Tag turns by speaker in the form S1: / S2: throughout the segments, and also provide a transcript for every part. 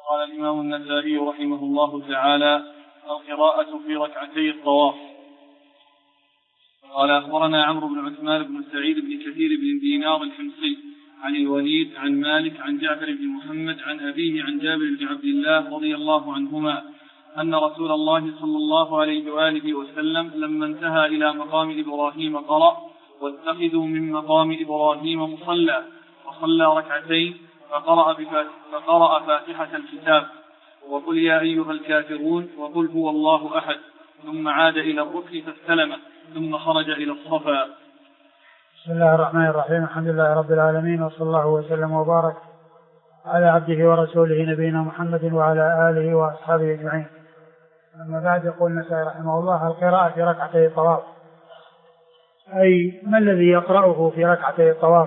S1: قال الإمام النسائي رحمه الله تعالى: القراءة في ركعتي الطواف. قال أخبرنا عمرو بن عثمان بن سعيد بن كثير بن دينار الحمصي عن الوليد عن مالك عن جعفر بن محمد عن أبيه عن جابر بن عبد الله رضي الله عنهما أن رسول الله صلى الله عليه وآله وسلم لما انتهى إلى مقام إبراهيم قرأ: واتخذوا من مقام إبراهيم مصلى، وصلى ركعتين فقرأ فاتحة الكتاب وقل يا أيها الكافرون وقل هو الله أحد، ثم عاد إلى الركن فاستلم، ثم خرج إلى الصفا.
S2: بسم الله الرحمن الرحيم. الحمد لله رب العالمين، وصلى الله وسلم وبارك على عبده ورسوله نبينا محمد وعلى آله وأصحابه أجمعين. أما بعد، يقول النسائي رحمه الله: القراءة في ركعتي الطواف، أي ما الذي يقرأه في ركعتي الطواف؟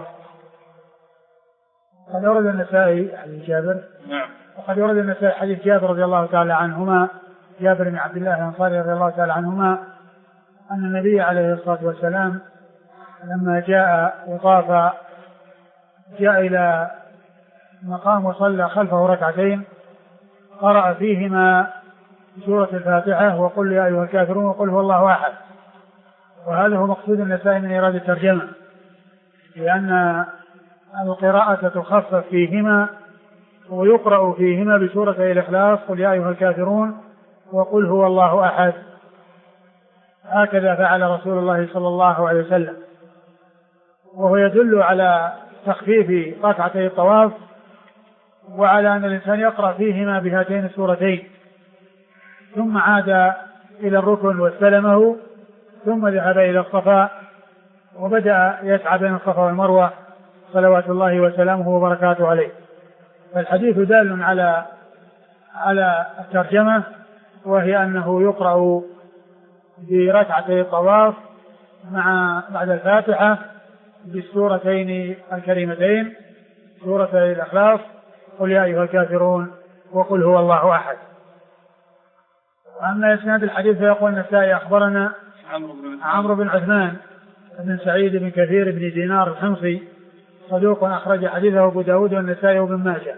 S2: قد ورد النسائي حديث جابر، وقد ورد النسائي حديث جابر رضي الله تعالى عنهما، جابر بن عبد الله الأنصاري رضي الله تعالى عنهما، أن النبي عليه الصلاة والسلام لما جاء وطاف جاء إلى مقام وصلى خلفه ركعتين قرأ فيهما سورة الفاتحة وقل يا أيها الكافرون وقل هو الله أحد. وهذا هو مقصود النسائي من إيراد الترجمة، لأن القراءة تخفف فيهما ويقرأ فيهما بسورة الإخلاص: قل يا أيها الكافرون وقل هو الله أحد. هكذا فعل رسول الله صلى الله عليه وسلم، وهو يدل على تخفيف ركعتي الطواف، وعلى أن الإنسان يقرأ فيهما بهاتين السورتين، ثم عاد إلى الركن واستلمه، ثم ذهب إلى الصفا وبدأ يسعى بين الصفا والمروة صلوات الله وسلامه وبركاته عليه. فالحديث دال على الترجمة، وهي أنه يقرأ بركعتي الطواف بعد الفاتحة بالسورتين الكريمتين، سورة الإخلاص: قل يا أيها الكافرون وقل هو الله أحد. وأما إسناد الحديث فيقول النسائي: أخبرنا عمرو بن عثمان بن سعيد بن كثير بن دينار الحمصي، صدوق أخرج حديثه أبو داود والنسائي وابن ماجه.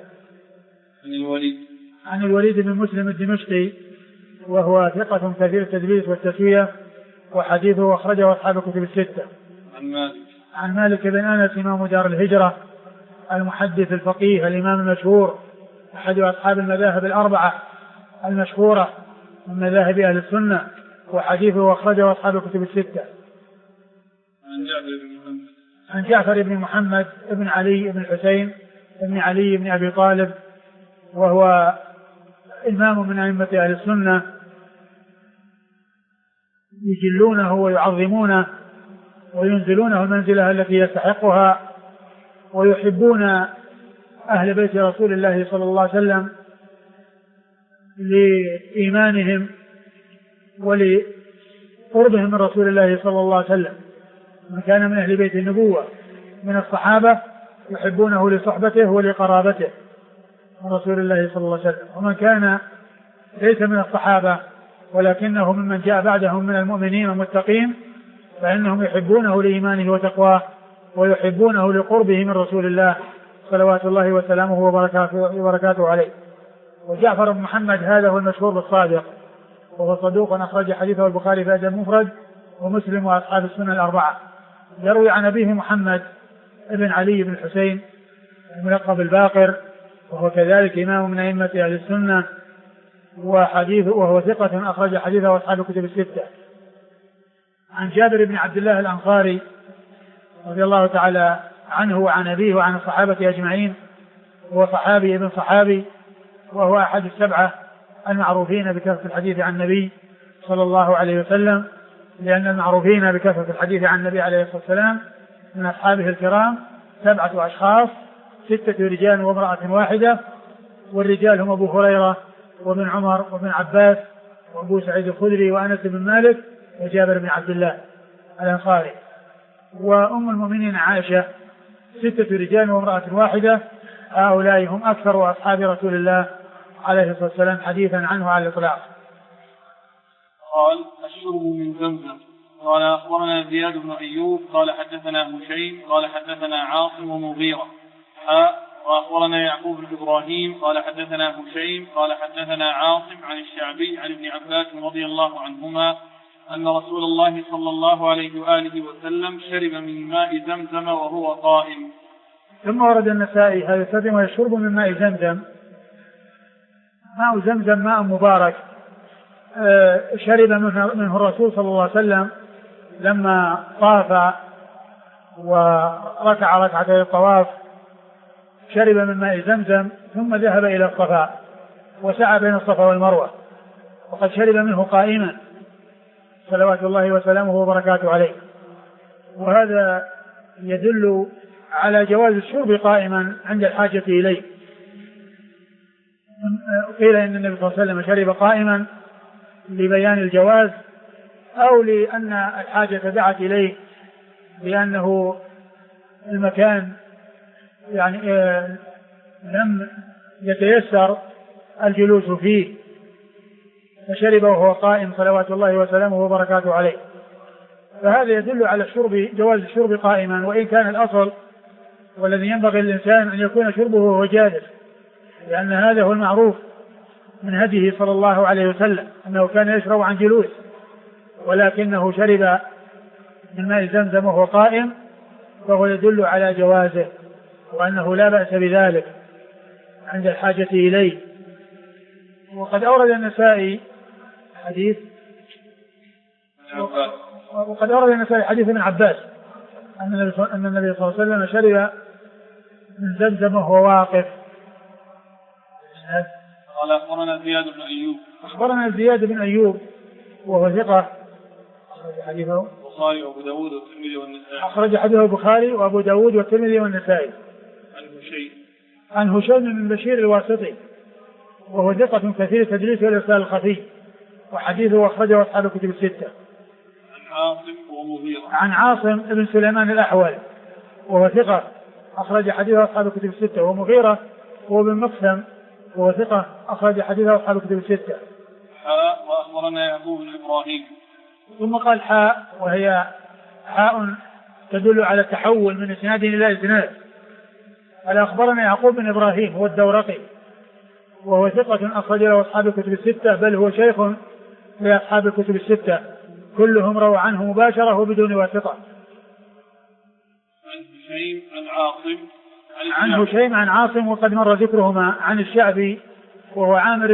S2: عن الوليد بن مسلم الدمشقي، وهو ثقة كثير التدليس والتسوية، وحديثه أخرجه أصحاب الكتب الستة. عن مالك بن أنس إمام دار الهجرة المحدث الفقيه الإمام المشهور، أحد أصحاب المذاهب الأربعة المشهورة من مذاهب أهل السنة، وحديثه أخرجه أصحاب الكتب الستة. عن جعفر بن محمد بن علي بن الحسين بن علي بن أبي طالب، وهو إمام من أئمة أهل السنة، يجلونه ويعظمونه وينزلونه المنزلة التي يستحقها، ويحبون أهل بيت رسول الله صلى الله عليه وسلم لإيمانهم ولقربهم من رسول الله صلى الله عليه وسلم. من كان من أهل بيت النبوة من الصحابة يحبونه لصحبته ولقرابته من رسول الله صلى الله عليه وسلم، ومن كان ليس من الصحابة ولكنه ممن جاء بعدهم من المؤمنين والمتقين فإنهم يحبونه لإيمانه وتقواه، ويحبونه لقربه من رسول الله صلوات الله وسلامه وبركاته عليه. وجعفر بن محمد هذا هو المشهور بالصادق، وهو صدوق أخرج حديثه البخاري في الأدب المفرد ومسلم وأصحاب السنة الأربعة. يروي عن أبيه محمد بن علي بن الحسين الملقب الباقر، وهو كذلك إمام من أئمة أهل السنة، وهو ثقة أخرج حديثه أصحاب الكتب الستة. عن جابر بن عبد الله الأنصاري رضي الله تعالى عنه وعن أبيه وعن الصحابة أجمعين، هو صحابي ابن صحابي، وهو أحد السبعة المعروفين بكثرة الحديث عن النبي صلى الله عليه وسلم، لأن المعروفين بكثرة الحديث عن النبي عليه الصلاة والسلام من أصحابه الكرام 7 أشخاص، 6 رجال وامرأة واحدة، والرجال هم أبو هريرة وابن عمر وابن عباس وأبو سعيد الخدري وأنس بن مالك وجابر بن عبد الله الأنصاري. وأم المؤمنين عائشة 6 رجال وامرأة واحدة، هؤلاء هم أكثر أصحاب رسول الله عليه الصلاة والسلام حديثا عنه على الإطلاق.
S1: قال: الشرب من زمزم. قال: أخبرنا زياد بن أيوب قال حدثنا هشيم قال حدثنا عاصم ومغيرة وأخبرنا يعقوب بن إبراهيم قال حدثنا هشيم قال حدثنا عاصم عن الشعبي عن ابن عباس رضي الله عنهما أن رسول الله صلى الله عليه وآله وسلم شرب من ماء زمزم وهو قائم.
S2: ثم ورد النسائي هذا الترجمة يشرب من ماء زمزم. ماء زمزم ماء مبارك شرب منه الرسول صلى الله عليه وسلم لما طاف وركع ركعتي الطواف، شرب من ماء زمزم ثم ذهب إلى الصفا وسعى بين الصفا والمروة، وقد شرب منه قائما صلوات الله وسلامه وبركاته عليه. وهذا يدل على جواز الشرب قائما عند الحاجة إليه. قيل إن النبي صلى الله عليه وسلم شرب قائما لبيان الجواز أو لأن الحاجة دعت إليه، لأنه المكان يعني لم يتيسر الجلوس فيه فشرب وهو قائم صلوات الله وسلامه وبركاته عليه. فهذا يدل على جواز الشرب قائما، وإن كان الأصل والذي ينبغي للإنسان أن يكون شربه وهو جالس، لأن هذا هو المعروف من هديه صلى الله عليه وسلم أنه كان يشرب عن جلوس، ولكنه شرب من ماء زمزم وهو قائم، فهو يدل على جوازه وأنه لا بأس بذلك عند الحاجة إليه. وقد أورد النسائي حديث حديث ابن عباس أن النبي صلى الله عليه وسلم شرب من زمزم وهو واقف.
S1: قال أخبرنا زياد بن أيوب.
S2: أخبرنا زياد بن أيوب وهو ثقة، حديثه
S1: البخاري وأبو داود والترمذي والنسائي.
S2: أخرج حديثه البخاري وأبو داود والترمذي والنسائي. عن هشيم بن بشير الواسطي وهو ثقة كثير التدليس والإرسال الخفي، وحديثه أخرجه أصحاب الكتب الستة. عن عاصم بن سليمان الأحول وهو ثقة أخرج حديثه أصحاب الكتب الستة، ومغيرة هو بن مقسم وهو ثقة أخرج حديثه أصحاب الكتب الستة.
S1: وأخبرنا يعقوب بن إبراهيم.
S2: ثم قال حاء، وهي حاء تدل على التحول من إسناد إلى إسناد. قال أخبرنا يعقوب بن إبراهيم هو الدورقي وهو ثقة أخرج له أصحاب الكتب الستة، بل هو شيخ لأصحاب الكتب الستة، كلهم رووا عنه مباشرة وبدون واسطة. عن هشيم عن عاصم وقد مر ذكرهما. عن الشعبي وهو عامر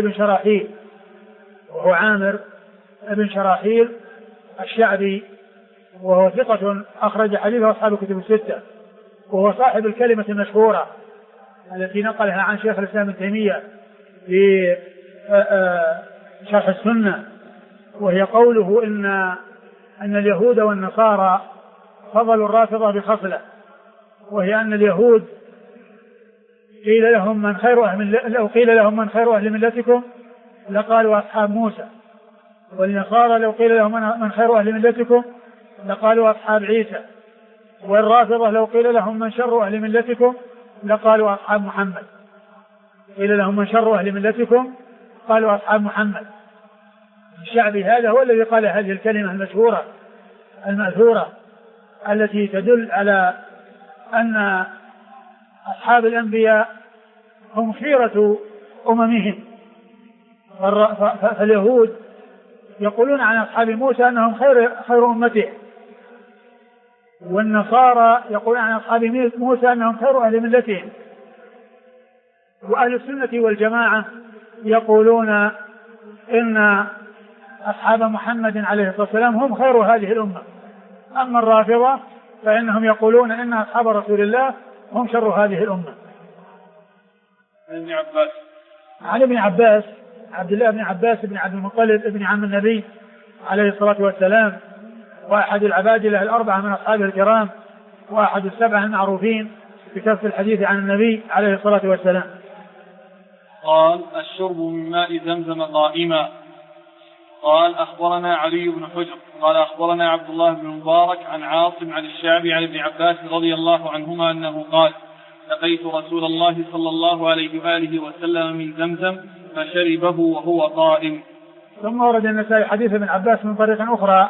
S2: بن شراحيل الشعبي وهو ثقة أخرج حديثه أصحاب الكتب الستة، وهو صاحب الكلمة المشهورة التي نقلها عن شيخ الإسلام ابن تيمية في شرح السنة، وهي قوله أن اليهود والنصارى فضلوا الرافضة بخصلة، وهي أن اليهود قيل لهم من خير أهل ملتكم لقالوا أصحاب موسى، والنصارى لو قيل لهم من خير أهل ملتكم لقالوا أصحاب عيسى، والرافضة لو قيل لهم من شر أهل ملتكم لقالوا أصحاب محمد. قيل لهم من شر أهل ملتكم قالوا أصحاب محمد. الشعبي هذا هو الذي قال هذه الكلمة المشهورة المأثورة التي تدل على أن أصحاب الأنبياء هم خيرة أممهم. فاليهود يقولون عن أصحاب موسى أنهم خير أمته، والنصارى يقولون عن أصحاب موسى أنهم خير أهل ملتهم، وأهل السنة والجماعة يقولون إن أصحاب محمد عليه الصلاة والسلام هم خير هذه الأمة. أما الرافضة فإنهم يقولون إن أصحاب رسول الله هم شر هذه الأمة. عن ابن عباس عبد الله بن عباس بن عبد المطلب ابن عم النبي عليه الصلاة والسلام، وأحد العبادلة الأربعة من أصحابه الكرام، وأحد السبعة المعروفين بكثرة الحديث عن النبي عليه الصلاة والسلام.
S1: قال الشرب من ماء زمزم قائما. قال أخبرنا علي بن حجر قال أخبرنا عبد الله بن مبارك عن عاصم عن الشعبي عن ابن عباس رضي الله عنهما أنه قال لقيت رسول الله صلى الله عليه وآله وسلم من زمزم فشربه وهو قائم.
S2: ثم ورد النسائي حديث ابن عباس من طريق أخرى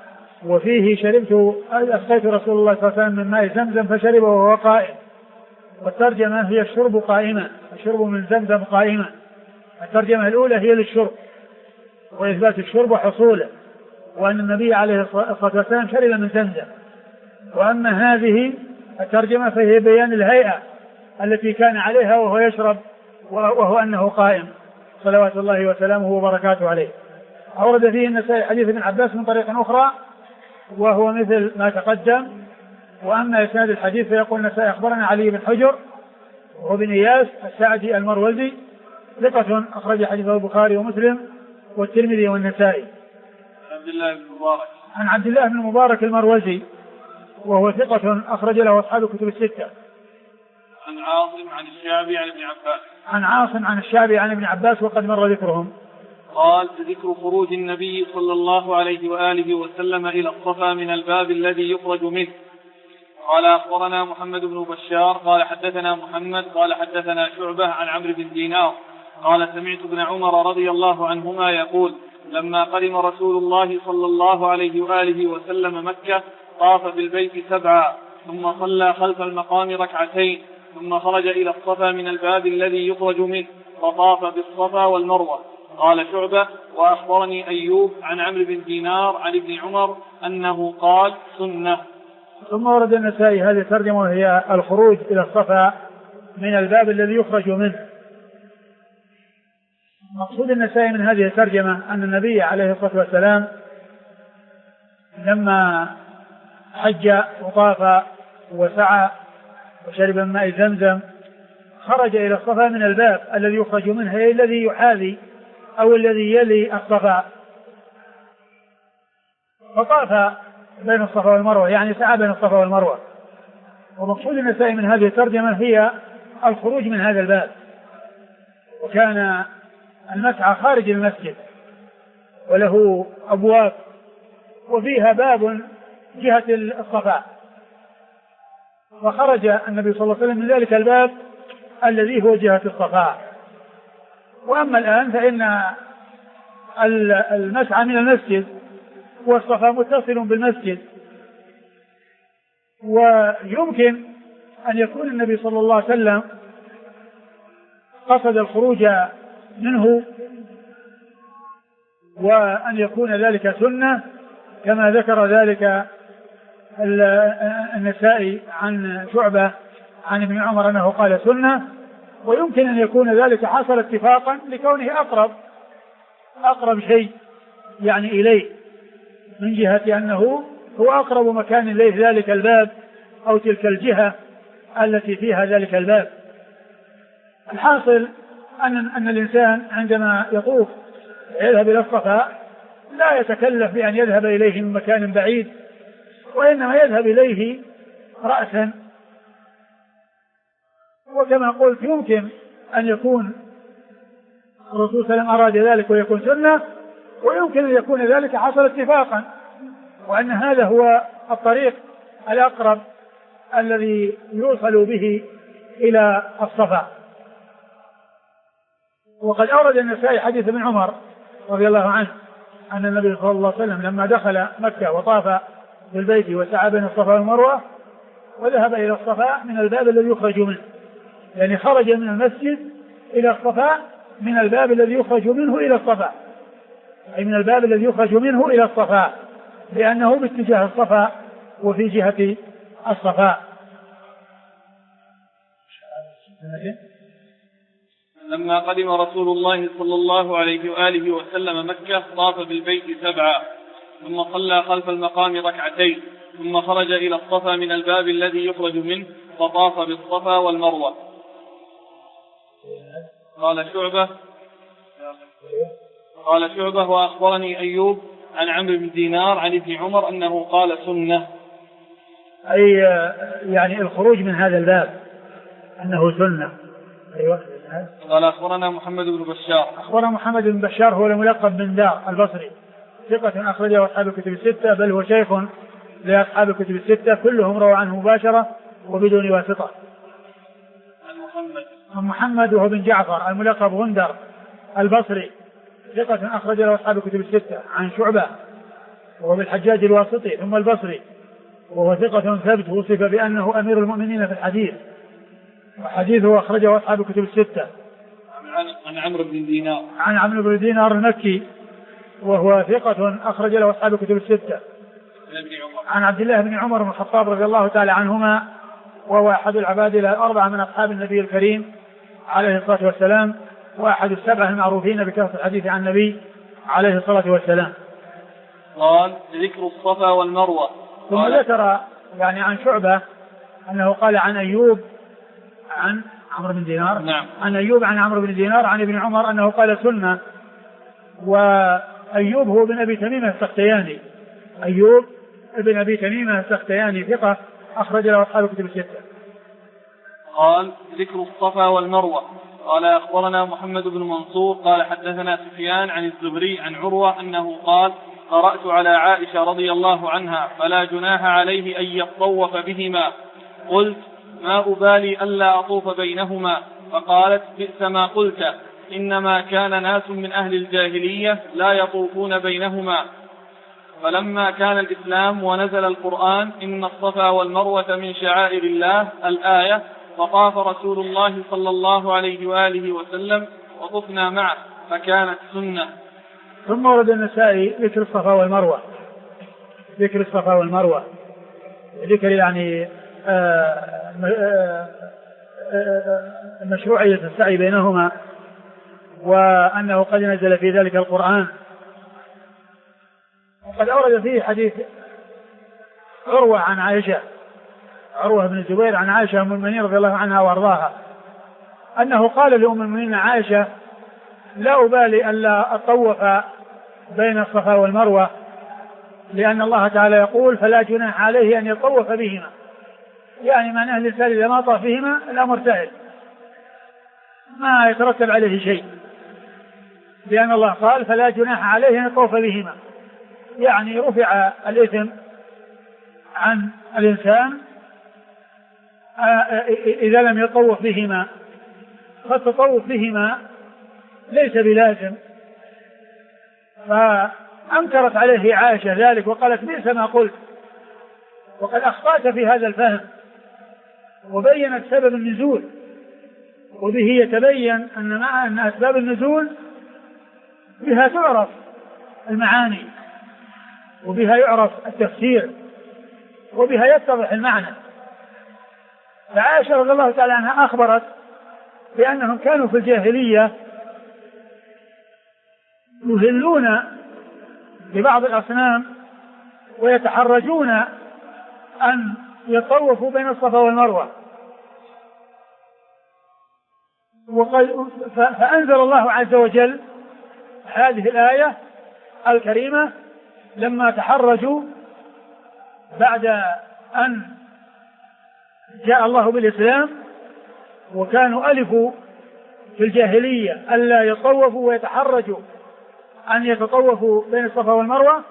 S2: وفيه أسقيت رسول الله صلى الله عليه وسلم من ماء زمزم فشربه وهو قائم، والترجمة هي الشرب قائما، الشرب من زمزم قائما. الترجمة الأولى هي للشرب وإثبات الشرب وحصوله، وأن النبي عليه الصلاة والسلام شرب من زمزم. وأما هذه الترجمة فهي بيان الهيئة التي كان عليها وهو يشرب، وهو أنه قائم صلوات الله وسلامه وبركاته عليه. أورد فيه النسائي حديث ابن عباس من طريق أخرى وهو مثل ما تقدم. وأما إسناد الحديث فيقول النسائي أخبرنا علي بن حجر وهو بن إياس السعدي المروزي ثقة أخرج حديثه البخاري ومسلم والترمذي والنسائي.
S1: عبد الله بن مبارك،
S2: عن عبد الله بن مبارك المروزي وهو ثقة أخرج له أصحاب الكتب الستة.
S1: عن عاصم عن الشعبي عن ابن عباس.
S2: عن عاصم عن الشعبي عن ابن عباس وقد مر ذكرهم.
S1: قال: ذكر خروج النبي صلى الله عليه وآله وسلم إلى الصفا من الباب الذي يخرج منه. قال: أخبرنا محمد بن بشار قال حدثنا محمد قال حدثنا شعبة عن عمرو بن دينار قال: سمعت ابن عمر رضي الله عنهما يقول: لما قدم رسول الله صلى الله عليه وآله وسلم مكة طاف بالبيت 7 ثم صلى خلف المقام 2 ثم خرج إلى الصفا من الباب الذي يخرج منه فطاف بالصفا والمروة. قال شعبة: وأخبرني أيوب عن عمرو بن دينار عن ابن عمر أنه قال: سنة.
S2: ثم ورد النسائي هذه الترجمة وهي الخروج إلى الصفا من الباب الذي يخرج منه. مقصود النسائي من هذه الترجمة أن النبي عليه الصلاة والسلام لما حج وطاف وسعى وشرب من ماء زمزم خرج إلى الصفا من الباب الذي يخرج منه، أي الذي يحاذي أو الذي يلي الصفا، فطاف بين الصفا والمروة، يعني سعى بين الصفا والمروة. ومقصود النسائي من هذه الترجمة هي الخروج من هذا الباب. وكان المسعى خارج المسجد وله أبواب وفيها باب جهة الصفا، وخرج النبي صلى الله عليه وسلم من ذلك الباب الذي هو جهة الصفا. وأما الآن فإن المسعى من المسجد والصفا متصل بالمسجد، ويمكن أن يكون النبي صلى الله عليه وسلم قصد الخروج منه وأن يكون ذلك سنة كما ذكر ذلك النسائي عن شعبة عن ابن عمر أنه قال سنة. ويمكن أن يكون ذلك حصل اتفاقا لكونه أقرب شيء يعني إليه، من جهة أنه هو أقرب مكان إليه ذلك الباب أو تلك الجهة التي فيها ذلك الباب. الحاصل أن الإنسان عندما يطوف يذهب إلى الصفا لا يتكلف بأن يذهب إليه من مكان بعيد، وإنما يذهب إليه رأسا. وكما قلت يمكن أن يكون الرسول صلى الله عليه وسلم أراد ذلك ويكون سنة، ويمكن أن يكون ذلك حصل اتفاقا، وأن هذا هو الطريق الأقرب الذي يوصل به إلى الصفا. وقد أورد النسائي حديث ابن عمر رضي الله عنه أن النبي صلى الله عليه وسلم لما دخل مكة وطاف بالبيت وسعى بين الصفا والمروة وذهب إلى الصفا من الباب الذي يخرج منه، يعني خرج من المسجد إلى الصفا من الباب الذي يخرج منه إلى الصفا، أي من الباب الذي يخرج منه إلى الصفا، لأنه باتجاه الصفا وفي جهة الصفا.
S1: لما قدم رسول الله صلى الله عليه وآله وسلم مكة طاف بالبيت 7 ثم صلى خلف المقام 2 ثم خرج إلى الصفا من الباب الذي يخرج منه فطاف بالصفا والمروة. قال شعبة وأخبرني أيوب عن عمرو بن دينار عن ابن عمر أنه قال سنة،
S2: أي يعني الخروج من هذا الباب أنه سنة. أيوة.
S1: قال أخبرنا محمد بن بشار.
S2: أخبرنا محمد بن بشار هو الملقب بن دار البصري، ثقة أخرجه أصحاب الكتب الستة، بل هو شيخ لأصحاب الكتب الستة كلهم روى عنه مباشرة وبدون واسطة. عن محمد وهو بن جعفر الملقب غندر البصري، ثقة أخرج له أصحاب الكتب الستة. عن شعبة وهو بالحجاج الواسطي ثم البصري، وهو ثقة ثبت وصف بأنه أمير المؤمنين في الحديث، وحديثه أخرجه أصحاب الكتب الستة.
S1: عن عمرو بن دينار.
S2: عن عمرو بن دينار المكي وهو ثقة أخرج له أصحاب الكتب الستة. عن عبد الله بن عمر بن الخطاب رضي الله تعالى عنهما وهو أحد العباد الأربعة من أصحاب النبي الكريم عليه الصلاة والسلام وأحد السبعة المعروفين بكثرة الحديث عن النبي عليه الصلاة والسلام.
S1: قال ذكر الصفا والمروة.
S2: ثم ذكر يعني عن شعبة أنه قال عن أيوب عن عمرو بن دينار.
S1: نعم.
S2: عن أيوب عن عمرو بن دينار عن ابن عمر أنه قال سنة. وأيوب هو بن أبي تميمة السختياني. أيوب ابن أبي تميمة السختياني ثقة أخرج له أصحاب الكتب الستة.
S1: قال ذكر الصفا والمروة. قال أخبرنا محمد بن منصور قال حدثنا سفيان عن الزهري عن عروة أنه قال قرأت على عائشة رضي الله عنها فلا جناح عليه أن يطوف بهما. قلت ما أبالي ألا أطوف بينهما. فقالت بئس ما قلت إنما كان ناس من أهل الجاهلية لا يطوفون بينهما. فلما كان الإسلام ونزل القرآن إن الصفا والمروة من شعائر الله الآية فطاف رسول الله صلى الله عليه وآله وسلم وطفنا معه فكانت سنة.
S2: ثم ورد النسائي ذكر الصفا والمروة. ذكر الصفا والمروة ذكر يعني مشروعية السعي بينهما وأنه قد نزل في ذلك القرآن. وقد أورد فيه حديث عروة عن عائشة عروة بن الزبير عن عائشة أم المؤمنين رضي الله عنها وأرضاها أنه قال لأم المؤمنين عائشة لا أبالي ألا أطوف بين الصفا والمروة لأن الله تعالى يقول فلا جناح عليه أن يطوف بهما يعني من أهل الإنسان إذا ما طاف بهما الأمر سهل ما يترتب عليه شيء لأن الله قال فلا جناح عليه أن يطوف بهما يعني رفع الإثم عن الإنسان إذا لم يطوف بهما. فالتطوف بهما ليس بلازم. فأنكرت عليه عائشة ذلك وقالت بئس ما قلت وقد أخطأت في هذا الفهم وبينت سبب النزول وبه يتبين أن أسباب النزول بها تعرف المعاني وبها يعرف التفسير وبها يتضح المعنى. فعائشة رضي الله تعالى عنها أخبرت بأنهم كانوا في الجاهلية يهلون ببعض الأصنام ويتحرجون أن يطوفوا بين الصفا والمروة. فأنزل الله عز وجل هذه الآية الكريمة لما تحرجوا بعد أن جاء الله بالإسلام وكانوا ألفوا في الجاهلية ألا يطوفوا ويتحرجوا أن يتطوفوا بين الصفا والمروة.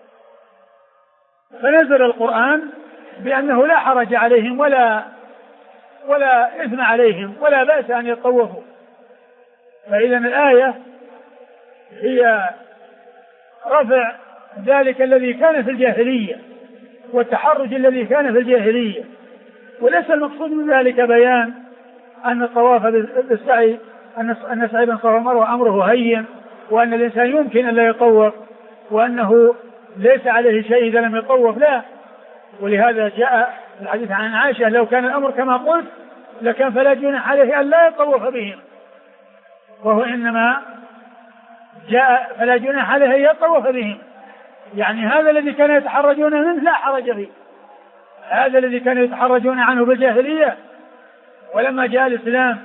S2: فنزل القرآن بأنه لا حرج عليهم ولا إثم عليهم ولا بأس أن يطوفوا. فإذا الآية هي رفع ذلك الذي كان في الجاهلية والتحرج الذي كان في الجاهلية وليس المقصود من ذلك بيان أن الطواف بالسعي أن السعي بين الصفا والمروة أمره هين وأن الإنسان يمكن أن لا يطوف وأنه ليس عليه شيء إذا لم يطوف لا. ولهذا جاء الحديث عن عائشة لو كان الأمر كما قلت لكان فلا جناح عليه أن لا يطوف بهم وهو إنما جاء فلا جناح عليه أن يطوف بهم يعني هذا الذي كانوا يتحرجون منه لا حرج فيه. هذا الذي كانوا يتحرجون عنه بالجاهلية ولما جاء الإسلام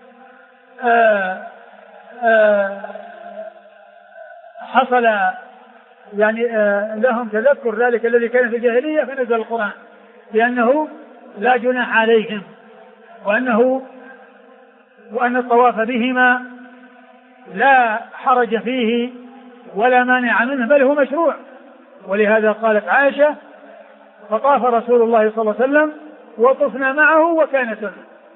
S2: حصل يعني لهم تذكر ذلك الذي كان في الجاهلية فنزل القرآن لأنه لا جناح عليهم وأن الطواف بهما لا حرج فيه ولا مانع منه بل هو مشروع. ولهذا قالت عائشة فطاف رسول الله صلى الله عليه وسلم وطفنا معه وكان سنة.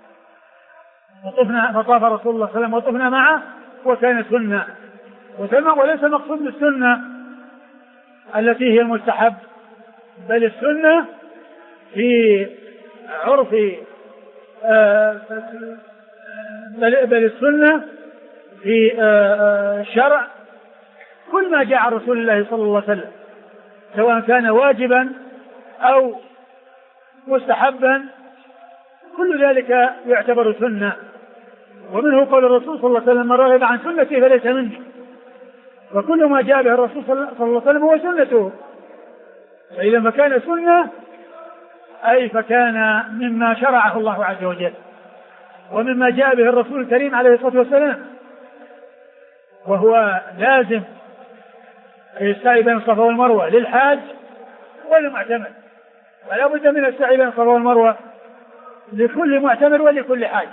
S2: فطاف رسول الله صلى الله عليه وسلم وطفنا معه وكان سنة. وليس المقصود بالسنة التي هي المستحب بل السنة في عرف بل السنة في الشرع كل ما جاء عن رسول الله صلى الله عليه وسلم سواء كان واجبا أو مستحبا كل ذلك يعتبر سنة. ومنه قول الرسول صلى الله عليه وسلم: من رغب عن سنتي فليس مني. وكل ما جاء به الرسول صلى الله عليه وسلم هو سنته. فإذا ما كان سنة أي فكان مما شرعه الله عز وجل ومما جاء به الرسول الكريم عليه الصلاة والسلام، وهو لازم السعي بين الصفا والمروة للحاج وللمعتمر، ولا بد من السعي بين الصفا والمروة لكل معتمر ولكل حاج.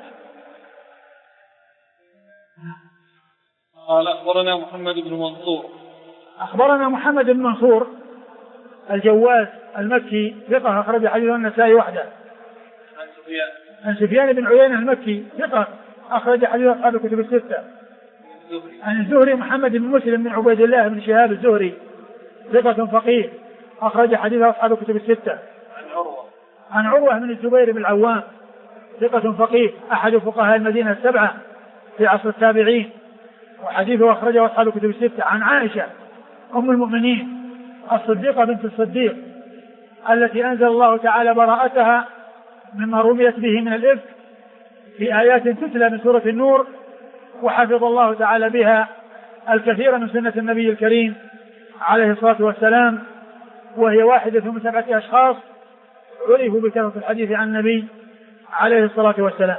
S1: قال أخبرنا محمد بن منصور.
S2: أخبرنا محمد بن منصور الجواز المكي ثقة أخرج حديثه النسائي وحده. عن سفيان بن عيينة المكي ثقة أخرج حديثه أصحاب الكتب الستة. عن الزهري محمد بن مسلم بن عبيد الله بن شهاب الزهري ثقة فقيه أخرج حديثه أصحاب الكتب الستة. عن عروة بن الزبير بن العوام ثقة فقيه أحد فقهاء المدينة السبعة في عصر التابعين وحديثه أخرجه أصحاب الكتب الستة. عن عائشة أم المؤمنين الصديقة بنت الصديق التي أنزل الله تعالى براءتها مما رميت به من الإفك في آيات تتلى من سورة النور، وحفظ الله تعالى بها الكثير من سنة النبي الكريم عليه الصلاة والسلام، وهي واحدة من 7 أشخاص عرفوا بكثرة الحديث عن النبي عليه الصلاة والسلام.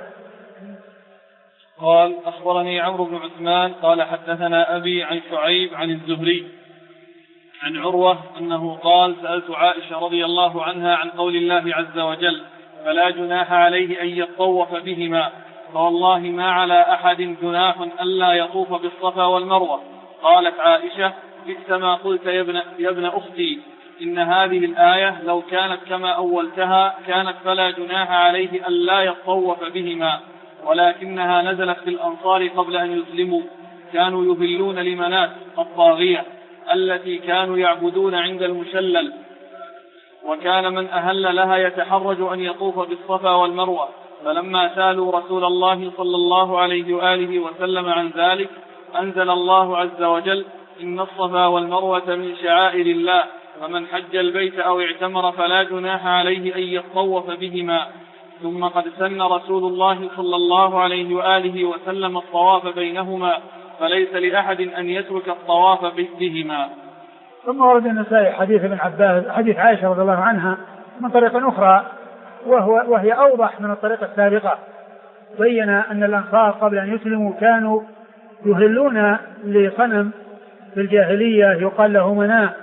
S1: قال أخبرني عمرو بن عثمان قال حدثنا أبي عن شعيب عن الزهري عن عروة أنه قال: سألت عائشة رضي الله عنها عن قول الله عز وجل: فلا جناح عليه أن يطوف بهما، فوالله ما على أحد جناح ألا يطوف بالصفا والمروة. قالت عائشة: بئس ما قلت يا ابن أختي، إن هذه الآية لو كانت كما أولتها كانت فلا جناح عليه ألا يطوف بهما، ولكنها نزلت في الأنصار قبل أن يسلموا، كانوا يهلون لمنات الطاغية التي كانوا يعبدون عند المشلل، وكان من أهل لها يتحرج أن يطوف بالصفا والمروة، فلما سألوا رسول الله صلى الله عليه وآله وسلم عن ذلك أنزل الله عز وجل: إن الصفا والمروة من شعائر الله، فمن حج البيت أو اعتمر فلا جناح عليه أن يطوف بهما. ثم قد سن رسول الله صلى الله عليه وآله وسلم الطواف بينهما، فليس لأحد أن يترك الطواف بهما.
S2: ثم ورد النسائي حديث ابن عباس حديث عائشة رضي الله عنها من طريق أخرى وهي أوضح من الطريقة السابقة، بين أن الأنصار قبل أن يسلموا كانوا يهلون لصنم في الجاهلية يقال له مناة،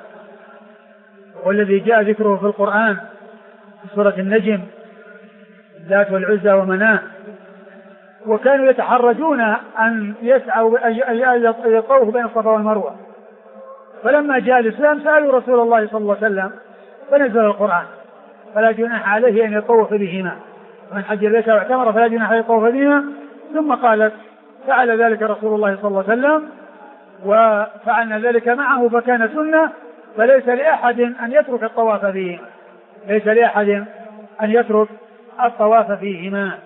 S2: والذي جاء ذكره في القرآن في سورة النجم: ذات والعزى ومناة. وكانوا يتحرجون أن يسعوا أن يطوفوا بين الصفا والمروة، فلما جاء الإسلام سألوا رسول الله صلى الله عليه وسلم فنزل القرآن: فلا جناح عليه أن يطوف بهما، ومن حج البيت أو اعتمر فلا جناح عليه يطوف بهما. ثم قالت: فعل ذلك رسول الله صلى الله عليه وسلم وفعلنا ذلك معه فكان سنة، فليس لأحد أن يترك الطواف فيهما، ليس لأحد أن يترك الطواف فيهما.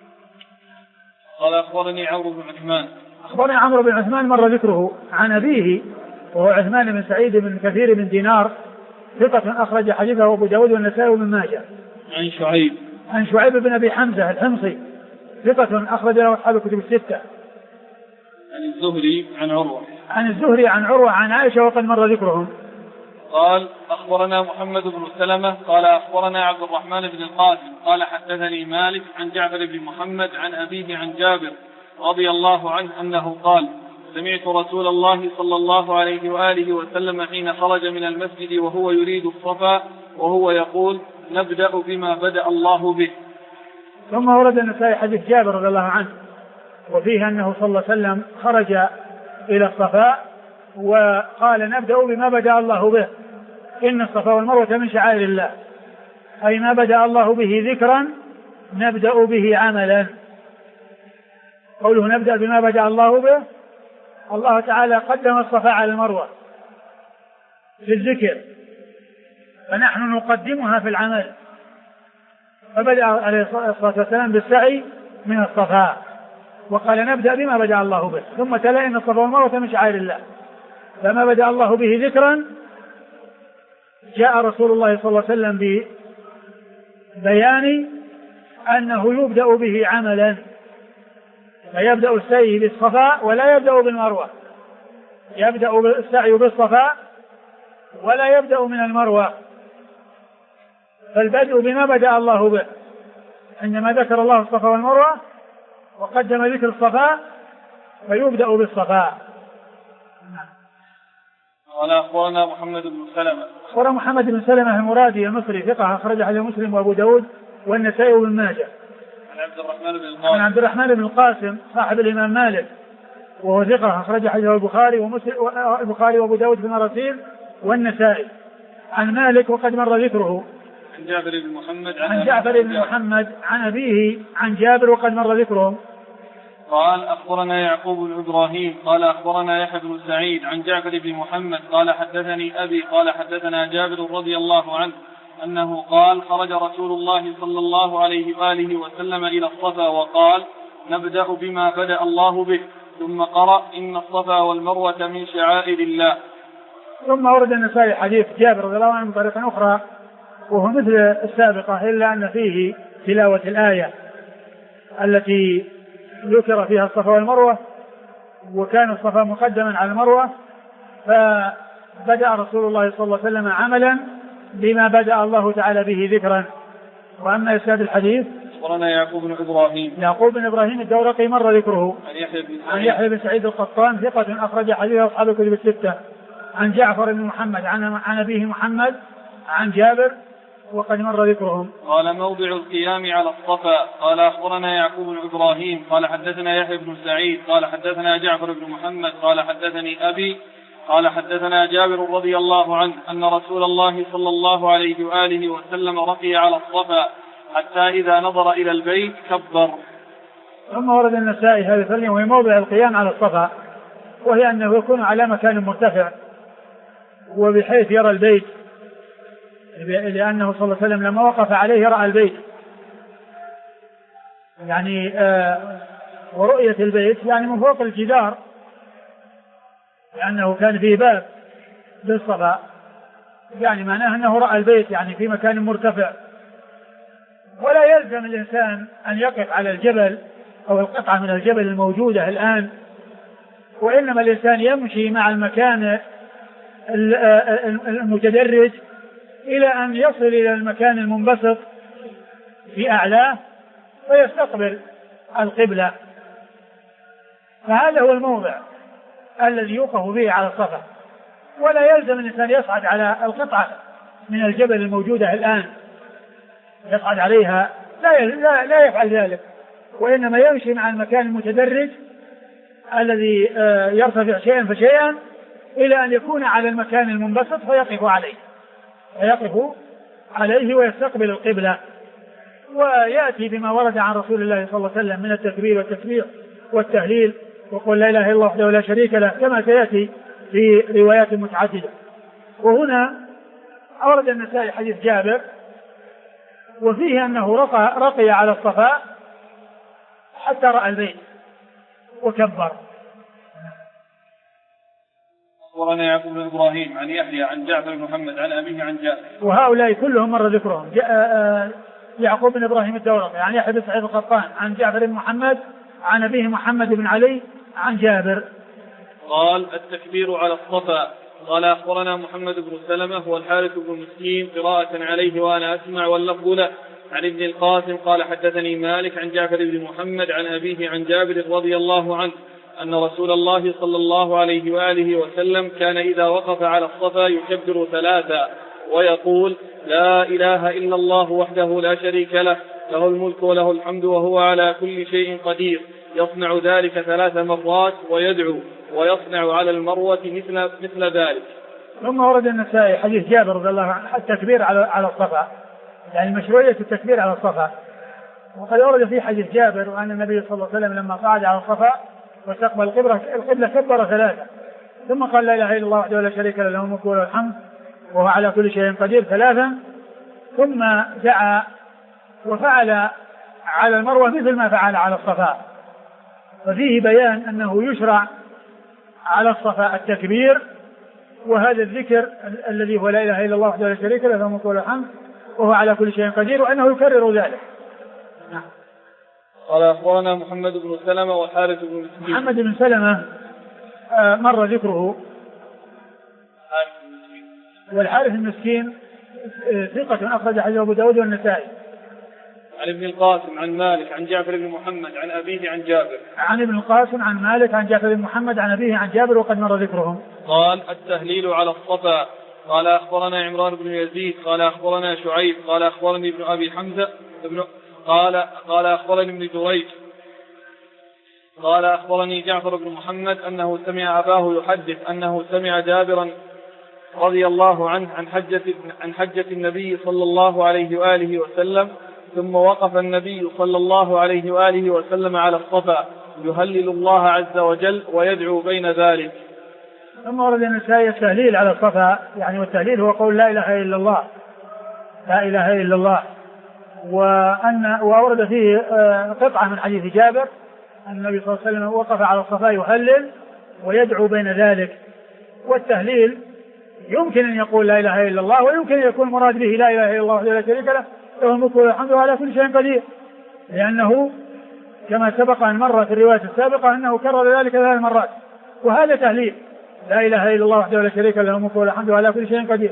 S1: قال أخبرني عمرو بن عثمان.
S2: أخبرني عمرو بن عثمان مر ذكره عن أبيه وهو عثمان بن سعيد بن كثير بن دينار ثقة أخرج حديثه أبو داود والنسائي وابن ماجه. عن شعيب بن أبي حمزة الحمصي ثقة أخرج له أصحاب الكتب الستة.
S1: عن الزهري
S2: عن عروة عن عائشة وقد مر ذكرهم.
S1: قال أخبرنا محمد بن سلمة قال أخبرنا عبد الرحمن بن القاسم قال حدثني مالك عن جعفر بن محمد عن أبيه عن جابر رضي الله عنه أنه قال: سمعت رسول الله صلى الله عليه وآله وسلم حين خرج من المسجد وهو يريد الصفا وهو يقول: نبدأ بما بدأ الله به.
S2: ثم ورد النسائي حديث جابر رضي الله عنه وفيه أنه صلى الله عليه وسلم خرج إلى الصفا وقال: نبدأ بما بدأ الله به، إن الصفا والمروة من شعائر الله، أي ما بدأ الله به ذكرا نبدأ به عملا. قوله نبدأ بما بدأ الله به، الله تعالى قدم الصفا على المروة في الذكر، فنحن نقدمها في العمل، فبدأ عليه الصلاة والسلام بالسعي من الصفا، وقال نبدأ بما بدأ الله به، ثم تلا إن الصفا والمروة من شعائر الله، فما بدأ الله به ذكرا جاء رسول الله صلى الله عليه وسلم ببيان أنه يبدأ به عملا، فيبدأ السعي بالصفا ولا يبدأ بالمروة، يبدأ السعي بالصفا ولا يبدأ من المروة، فالبدء بما بدأ الله به، عندما ذكر الله الصفا والمروة وقدم ذكر الصفا فيبدأ بالصفا.
S1: قال أخبرنا محمد بن سلمة.
S2: أخبرنا محمد بن سلمة المرادي المصري ثقة أخرج حديث مسلم وأبو داود والنسائي وابن ماجه. عن عبد الرحمن بن القاسم صاحب الإمام مالك وهو ثقة أخرج حديثه البخاري وأبو داود في المراسيل والنسائي. عن مالك وقد مر ذكره.
S1: عن جعفر بن محمد
S2: عن أبيه عن جابر وقد مر ذكرهم.
S1: قال أخبرنا يعقوب بن إبراهيم قال أخبرنا يحيى بن سعيد عن جعفر بن محمد قال حدثني أبي قال حدثنا جابر رضي الله عنه أنه قال خرج رسول الله صلى الله عليه وآله وسلم إلى الصفا وقال نبدأ بما بدأ الله به، ثم قرأ إن الصفا والمروة من شعائر الله.
S2: ثم ورد النسائي حديث جابر رضي الله عنه من طريقة أخرى وهو مثل السابقة إلا أن فيه تلاوة الآية التي ذكر فيها الصفا والمروة، وكان الصفا مقدما على المروة، فبدأ رسول الله صلى الله عليه وسلم عملا بما بدأ الله تعالى به ذكرا. وأما إسناد الحديث
S1: أخبرنا يعقوب بن إبراهيم
S2: الدورقي مر ذكره.
S1: عن
S2: يحيى بن سعيد القطان ثقة أخرج حديثه أصحاب الكتب الستة. عن جعفر بن محمد عن أبيه محمد عن جابر وقد مر ذكرهم.
S1: قال موضع القيام على الصفا. قال أخبرنا يعقوب بن إبراهيم قال حدثنا يحيى بن سعيد قال حدثنا جعفر بن محمد قال حدثني أبي قال حدثنا جابر رضي الله عنه أن رسول الله صلى الله عليه وآله وسلم رقي على الصفا حتى إذا نظر إلى البيت كبر.
S2: ثم ورد النسائي هذا الفرق وهي موضع القيام على الصفا، وهي أنه يكون على مكان مرتفع وبحيث يرى البيت، لأنه صلى الله عليه وسلم لما وقف عليه رأى البيت، يعني ورؤية البيت يعني من فوق الجدار، لأنه كان فيه باب بالصفا، يعني معناه أنه رأى البيت يعني في مكان مرتفع. ولا يلزم الإنسان أن يقف على الجبل أو القطعة من الجبل الموجودة الآن، وإنما الإنسان يمشي مع المكان المتدرج إلى أن يصل إلى المكان المنبسط في أعلاه ويستقبل القبلة. فهذا هو الموضع الذي يوقف به على الصفا، ولا يلزم الإنسان يصعد على القطعة من الجبل الموجودة الآن يصعد عليها، لا يفعل ذلك، وإنما يمشي مع المكان المتدرج الذي يرتفع شيئا فشيئا إلى أن يكون على المكان المنبسط فيقف عليه ويستقبل القبلة. ويأتي بما ورد عن رسول الله صلى الله عليه وسلم من التكبير والتسبيح والتهليل وقل لا إله إلا الله وحده لا شريك له، كما سيأتي في روايات متعددة. وهنا أورد النسائي حديث جابر وفيه أنه رقي على الصفا حتى رأى البيت وكبر.
S1: أخبرنا يعقوب بن إبراهيم عن يحيى عن جعفر بن محمد عن أبيه عن جابر.
S2: وهؤلاء كلهم مر ذكرهم. يعقوب بن إبراهيم الدورقي عن يحيى بن سعيد القطان عن جعفر بن محمد عن أبيه محمد بن علي عن جابر.
S1: قال التكبير على الصفا. قال أخبرنا محمد بن سلمة هو الحارث بن مسكين قراءة عليه وأنا أسمع واللفظ له عن ابن القاسم قال حدثني مالك عن جعفر بن محمد عن أبيه عن جابر رضي الله عنه أن رسول الله صلى الله عليه وآله وسلم كان إذا وقف على الصفا يكبر ثلاثا ويقول لا إله إلا الله وحده لا شريك له له الملك وله الحمد وهو على كل شيء قدير، يصنع ذلك 3 مرات ويدعو ويصنع على المروة مثل ذلك.
S2: ثم ورد النسائي حديث جابر رضي الله عنه التكبير على الصفا، يعني مشروعية التكبير على الصفا. وقد ورد في حديث جابر وأن النبي صلى الله عليه وسلم لما صعد على الصفا واستقبل القبلة كبر 3 ثم قال لا إله إلا الله وحده لا شريك له له الملك وله الحمد وهو على كل شيء قدير 3 ثم دعا وفعل على المروة مثل ما فعل على الصفا، ففيه بيان أنه يشرع على الصفا التكبير وهذا الذكر الذي هو لا إله إلا الله وحده لا شريك له له الملك وله الحمد وهو على كل شيء قدير، وأنه يكرر ذلك. نعم.
S1: قال أخبرنا محمد بن سلمة والحارث بن مسكين.
S2: محمد بن سلمة مر ذكره، والحارث المسكين ثقة أخرج حديثه أبو داود والنسائي.
S1: عن ابن القاسم عن مالك عن جعفر بن محمد عن أبيه عن جابر.
S2: عن ابن القاسم عن مالك عن جعفر بن محمد عن أبيه عن جابر وقد مر ذكرهم.
S1: قال التهليل على الصفا. قال أخبرنا عمران بن يزيد قال أخبرنا شعيب قال أخبرني ابن أبي حمزة قال أخبرني ابن جريج قال أخبرني جعفر بن محمد أنه سمع أباه يحدث أنه سمع جابرا رضي الله عنه عن حجة النبي صلى الله عليه وآله وسلم، ثم وقف النبي صلى الله عليه وآله وسلم على الصفا يهلل الله عز وجل ويدعو بين ذلك.
S2: ثم ورد النسائي التهليل على الصفا، يعني والتهليل هو قول لا إله إلا الله لا إله إلا الله، وورد فيه قطعة من حديث جابر أن النبي صلى الله عليه وسلم وقف على الصفا يهلل ويدعو بين ذلك. والتهليل يمكن أن يقول لا إله إلا الله، ويمكن أن يكون المراد به لا إله إلا الله وحده لا شريك له له الملك وله الحمد وهو على كل شيء قدير، لأنه كما سبق أن مر في الرواية السابقة أنه كرر ذلك 3 مرات، وهذا تهليل لا إله إلا الله وحده لا شريك له الملك وله الحمد وهو على كل شيء قدير.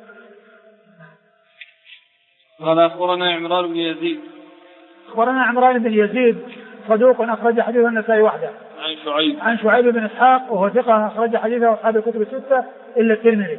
S1: قال أخبرنا عمران بن يزيد.
S2: أخبرنا عمران بن يزيد صدوق أخرج حديث النسائي وحده. عن شعيب بن إسحاق وهو ثقة أخرج حديثه أصحاب الكتب الستة إلا الترمذي.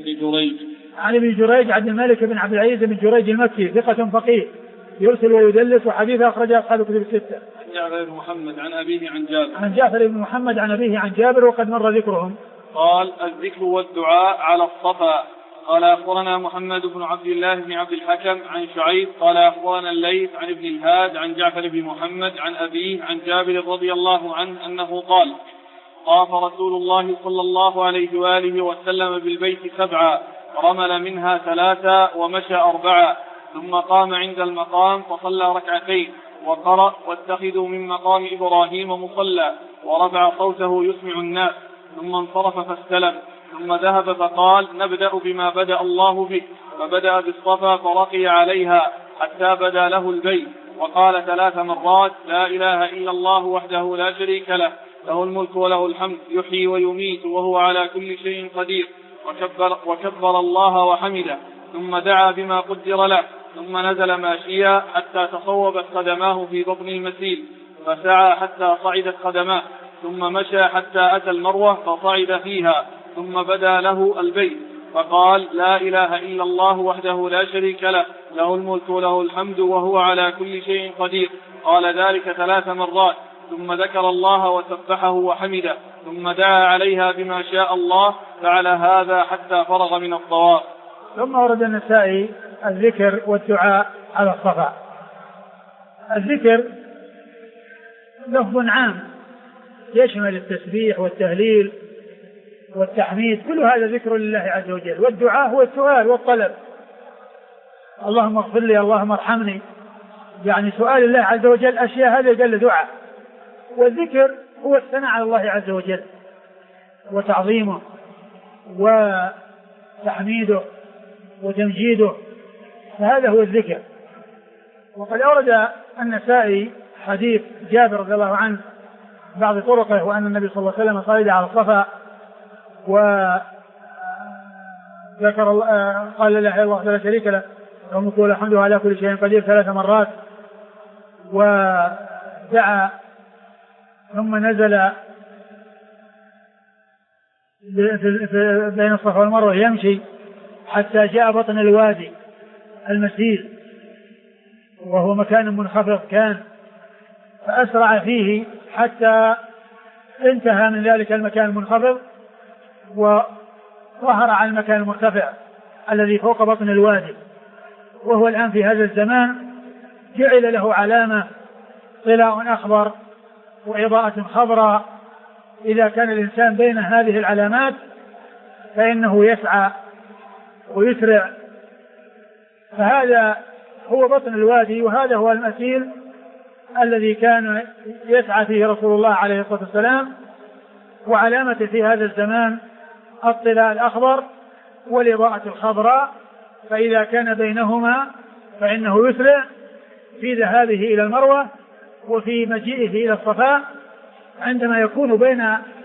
S2: عن ابن جريج عبد الملك بن عبد العزيز بن جريج المكي ثقة فقيه يرسل ويدلس وحديثه أخرج أصحاب الكتب الستة.
S1: عن جعفر بن محمد عن أبيه عن جابر.
S2: عن جعفر بن محمد عن أبيه عن جابر وقد مر ذكرهم.
S1: قال الذكر والدعاء على الصفا. قال أخبرنا محمد بن عبد الله بن عبد الحكم عن شعيب قال أخبرنا الليث عن ابن الهاد عن جعفر بن محمد عن أبيه عن جابر رضي الله عنه أنه قال طاف رسول الله صلى الله عليه وآله وسلم بالبيت 7 رمل منها 3 ومشى 4 ثم قام عند المقام فصلى 2 ركعتين وقرأ واتخذوا من مقام إبراهيم مصلى ورفع صوته يسمع الناس ثم انصرف فاستلم ثم ذهب فقال نبدأ بما بدأ الله به، فبدأ بالصفا فرقي عليها حتى بدا له البيت وقال 3 مرات لا إله إلا الله وحده لا شريك له له الملك وله الحمد يحيي ويميت وهو على كل شيء قدير وكبر الله وحمده ثم دعا بما قدر له ثم نزل ماشيا حتى تصوبت قدماه في بطن المسيل فسعى حتى صعدت قدماه ثم مشى حتى أتى المروة فصعد فيها ثم بدا له البيت فقال لا إله إلا الله وحده لا شريك له له الملك وله الحمد وهو على كل شيء قدير. قال ذلك 3 مرات ثم ذكر الله وسبحه وحمده ثم دعا عليها بما شاء الله فعل هذا حتى فرغ من الطواف.
S2: ثم ورد النسائي الذكر والدعاء على الصفا. الذكر لفظ عام يشمل التسبيح والتهليل والتحميد، كل هذا ذكر لله عز وجل. والدعاء هو السؤال والطلب، اللهم اغفر لي اللهم ارحمني، يعني سؤال الله عز وجل أشياء، هذا يقال دعاء. والذكر هو الثناء على الله عز وجل وتعظيمه وتحميده وتمجيده، فهذا هو الذكر. وقد أورد النسائي حديث جابر رضي الله عنه بعض طرقه، وأن النبي صلى الله عليه وسلم صعد على الصفا وذكر قال لا إله إلا الله لا شريك له له الملك وله الحمد على كل شيء قدير 3 مرات ودعا ثم نزل بين الصفا والمروة يمشي حتى جاء بطن الوادي المسيل وهو مكان منخفض كان، فأسرع فيه حتى انتهى من ذلك المكان المنخفض وظهر على المكان المرتفع الذي فوق بطن الوادي، وهو الآن في هذا الزمان جعل له علامة طلاء أخضر وإضاءة خضراء، إذا كان الإنسان بين هذه العلامات فإنه يسعى ويسرع. فهذا هو بطن الوادي، وهذا هو المثيل الذي كان يسعى فيه رسول الله عليه الصلاة والسلام، وعلامة في هذا الزمان الطلاء الأخضر والإضاءة الخضراء، فإذا كان بينهما فإنه يسرع في ذهابه إلى المروة وفي مجيئه إلى الصفاء. عندما يكون بين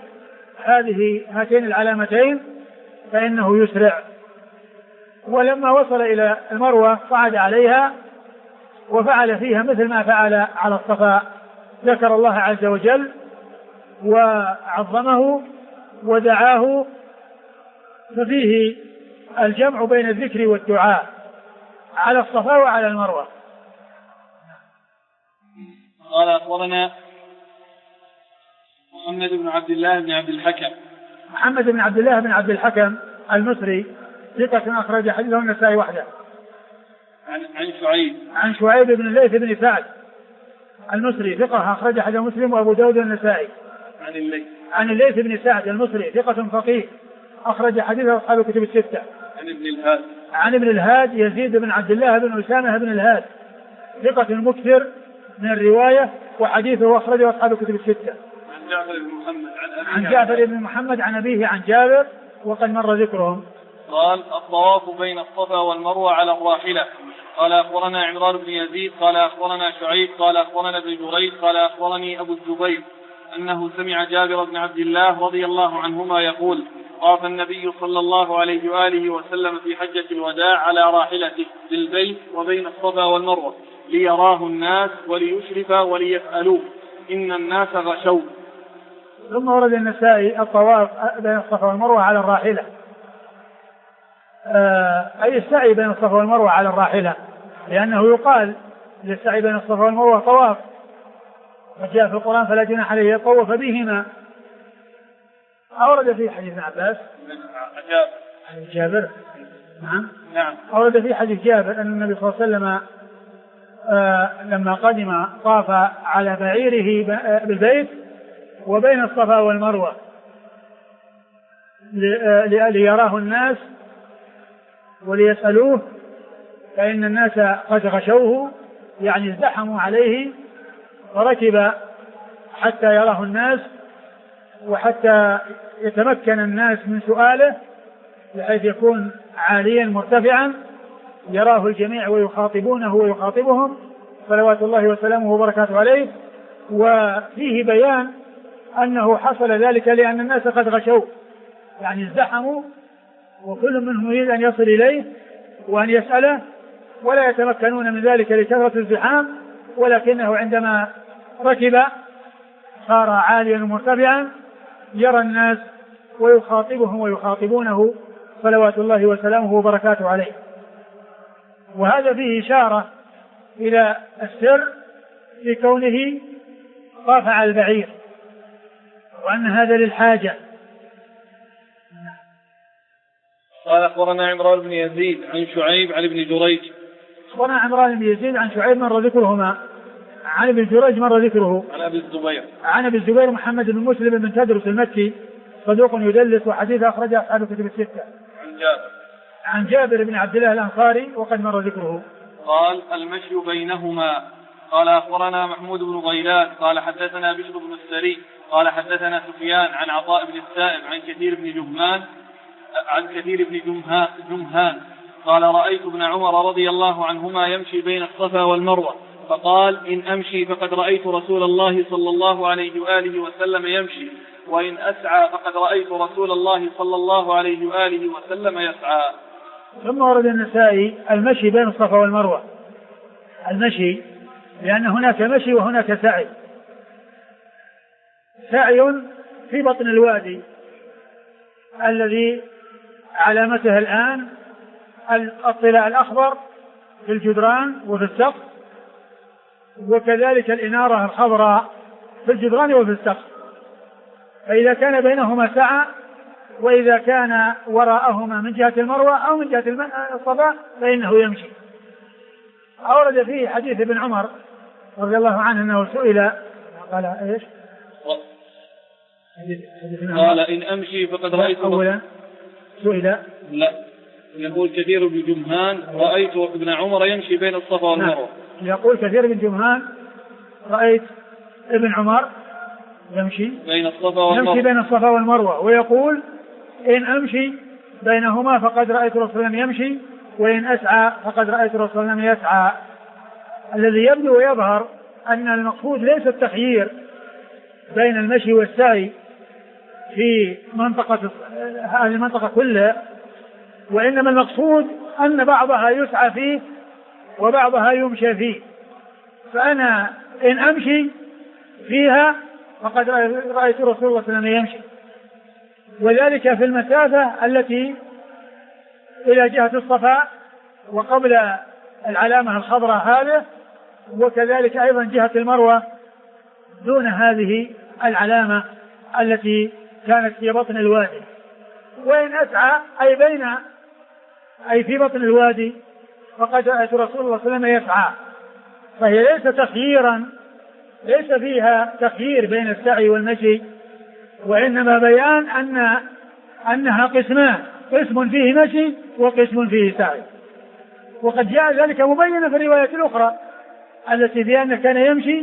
S2: هاتين العلامتين فإنه يسرع. ولما وصل إلى المروة صعد عليها وفعل فيها مثل ما فعل على الصفاء، ذكر الله عز وجل وعظمه ودعاه، ففيه الجمع بين الذكر والدعاء على الصفاء وعلى المروة.
S1: قال أخبرنا محمد بن عبد الله بن عبد الحكم.
S2: محمد بن عبد الله بن عبد الحكم المصري ثقة أخرج حديثه النسائي وحده. عن شعيب بن الليث بن سعد المصري ثقة أخرج حديثه مسلم وأبو داود النسائي. عن الليث بن سعد المصري ثقة فقيه أخرج حديثه أصحاب الكتب الستة. عن ابن الهاد يزيد بن عبد الله بن أسامة بن الهاد ثقة مكثر من الرواية وحديثه أخرجه أصحاب الكتب الستة. عن جعفر بن محمد عن أبيه عن جابر وقد مر ذكرهم.
S1: قال الطواف بين الصفا والمروة على الراحلة. قال أخبرنا عمران بن يزيد قال أخبرنا شعيب قال أخبرنا ابن جريج قال أخبرني أبو الزبير أنه سمع جابر بن عبد الله رضي الله عنهما يقول طاف النبي صلى الله عليه وآله وسلم في حجة الوداع على راحلته بالبيت وبين الصفا والمروة ليراه الناس وليشرف وليسألوه إن الناس غشوا.
S2: ثم ورد النسائي الطواف بين الصفا والمروة على الراحلة، أي السعي بين الصفا والمروة على الراحلة، لأنه يقال للسعي بين الصفا والمروة طواف، وجاء في القرآن فلا جناح عليه يطوف بهما. أورد في حديث عباس جابر نعم أورد في حديث جابر أن النبي صلى الله عليه وسلم لما قدم طاف على بعيره بالبيت وبين الصفا والمروة ليراه الناس وليسألوه، فإن الناس قد غشوه يعني ازدحموا عليه، فركب حتى يراه الناس وحتى يتمكن الناس من سؤاله، بحيث يكون عاليا مرتفعا يراه الجميع ويخاطبونه ويخاطبهم صلوات الله وسلامه وبركاته عليه. وفيه بيان أنه حصل ذلك لأن الناس قد غشوا يعني ازدحموا، وكل منهم يريد أن يصل إليه وأن يسأله ولا يتمكنون من ذلك لكثرة الزحام، ولكنه عندما ركب صار عاليا مرتفعا يرى الناس ويخاطبهم ويخاطبونه صلوات الله وسلامه وبركاته عليه. وهذا فيه إشارة إلى السر في كونه طاف على البعير، وأن هذا للحاجة.
S1: قال أخبرنا عمران بن يزيد عن شعيب عن ابن جريج.
S2: أخبرنا عمران بن يزيد عن شعيب مر ذكرهما، عن ابن جريج مر ذكره. عن أبي الزبير محمد بن مسلم بن تدرس المكي صدوق يدلس وحديث أخرج أصحاب الكتب الستة. عن جابر بن عبد الله الأنصاري وقد مر ذكره.
S1: قال المشي بينهما. قال أخبرنا محمود بن غيلان قال حدثنا بشر بن السري قال حدثنا سفيان عن عطاء بن السائب عن كثير بن جمهان قال رأيت ابن عمر رضي الله عنهما يمشي بين الصفا والمروة فقال إن أمشي فقد رأيت رسول الله صلى الله عليه وآله وسلم يمشي، وإن أسعى فقد رأيت رسول الله صلى الله عليه وآله وسلم يسعى.
S2: ثم ورد النسائي المشي بين الصفا والمروة، المشي لأن هناك مشي وهناك سعي. سعي في بطن الوادي الذي علامته الآن الطلاء الأخضر في الجدران وفي السقف، وكذلك الإنارة الخضراء في الجدران وفي السقف، فإذا كان بينهما سعى، وإذا كان وراءهما من جهة المروة أو من جهة الصفا فإنه يمشي. أورد فيه حديث ابن عمر رضي الله عنه أنه سئل قال إيش؟
S1: قال إن أمشي فقد رأيت
S2: أولا سئل
S1: لا يقول كثير بن جمهان رأيت ابن عمر يمشي بين الصفا والمروة.
S2: يقول كثير بن جمهان رأيت ابن عمر يمشي بين الصفا والمروة ويقول إن أمشي بينهما فقد رأيت رسول الله يمشي وإن أسعى فقد رأيت رسول الله يسعى. الذي يبدو ويظهر أن المقصود ليس التخيير بين المشي والسعي في هذه المنطقة كلها، وإنما المقصود أن بعضها يسعى فيه وبعضها يمشى فيه. فأنا إن أمشي فيها فقد رأيت رسول الله صلى الله عليه وسلم يمشي، وذلك في المسافة التي إلى جهة الصفا وقبل العلامة الخضراء هذه، وكذلك أيضا جهة المروة دون هذه العلامة التي كانت في بطن الوادي. وإن أسعى أي في بطن الوادي فقد رأيت رسول الله صلى الله عليه وسلم يسعى. فهي ليس تخييرا، ليس فيها تخيير بين السعي والمشي، وإنما بيان أنها قسمان، قسم فيه مشي وقسم فيه سعي. وقد جاء ذلك مبينا في الرواية الأخرى التي فيها أنه كان يمشي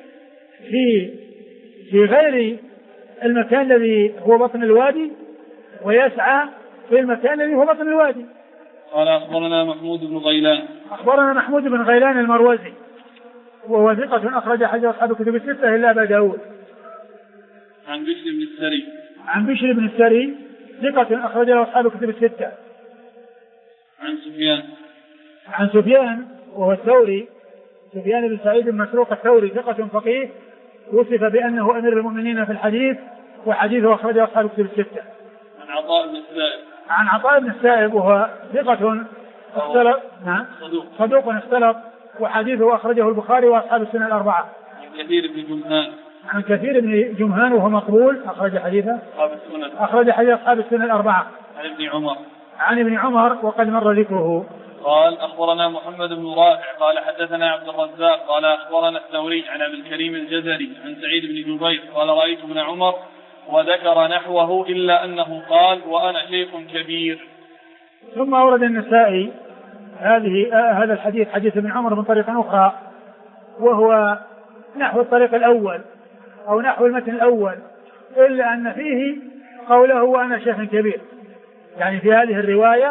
S2: في غير المكان الذي هو بطن الوادي ويسعى في المكان الذي هو بطن الوادي.
S1: قال أخبرنا محمود بن غيلان المروزي
S2: وهو ثقة أخرج حديث أصحاب الكتب الستة إلا أبا داود. عن بشر بن السري ثقة أخرج أصحاب الكتب الستة. عن سفيان وهو الثوري، سفيان بن سعيد بن مسروق الثوري ثقة فقيه وصف بأنه أمير المؤمنين في الحديث وحديثه أخرجه أصحاب الكتب الستة. عن عطاء بن السائب وهو ثقة صدوق اختلط وحديثه أخرجه البخاري وأصحاب السنة الأربعة. عن كثير بن جمهان وهو مقبول أخرج حديث أصحاب السنة الأربعة. عن ابن عمر وقد مر ذكره.
S1: قال أخبرنا محمد بن رافع قال حدثنا عبد الرزاق قال أخبرنا الثوري عن عبد الكريم الجزري عن سعيد بن جبير قال رأيت ابن عمر وذكر نحوه إلا أنه قال وأنا شيخ كبير.
S2: ثم أورد النسائي هذا الحديث حديث ابن عمر من طريق أخرى وهو نحو الطريق الأول أو نحو المتن الأول، إلا أن فيه قوله وأنا شيخ كبير. يعني في هذه الرواية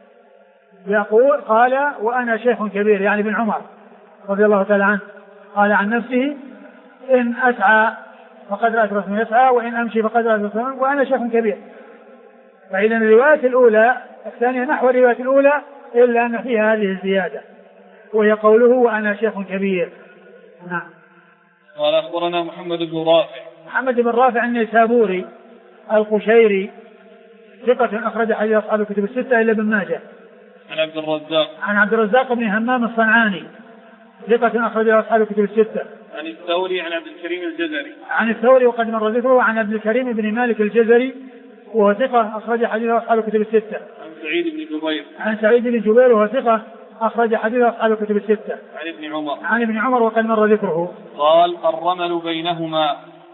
S2: يقول قال وأنا شيخ كبير، يعني ابن عمر رضي الله تعالى عنه قال عن نفسه إن أسعى فقد رأيت رسول يسعى وإن أمشي فقد رأيت رسول وأنا شيخ كبير. فإذا الرواية الأولى الثانية نحو الرواية الأولى إلا أن فيها هذه الزيادة وهي قوله وأنا شيخ كبير. نعم.
S1: قال أخبرنا محمد بن رافع
S2: النيسابوري القشيري ثقة أخرج حديث أصحاب الكتب الستة إلا ابن ماجه. عن عبد الرزاق بن همام الصنعاني ثقة أخرج أصحاب الكتب الستة.
S1: عن الثوري عن عبد الكريم الجزري.
S2: عن الثوري وقد مر ذكره. عن عبد الكريم بن مالك الجزري وهو ثقة أخرج حديث أصحاب الكتب الستة. عن سعيد بن جبير وهو ثقة أخرج حديث أصحاب الكتب الستة. عن ابن عمر وقد مر ذكره.
S1: قال الرمل بينهما.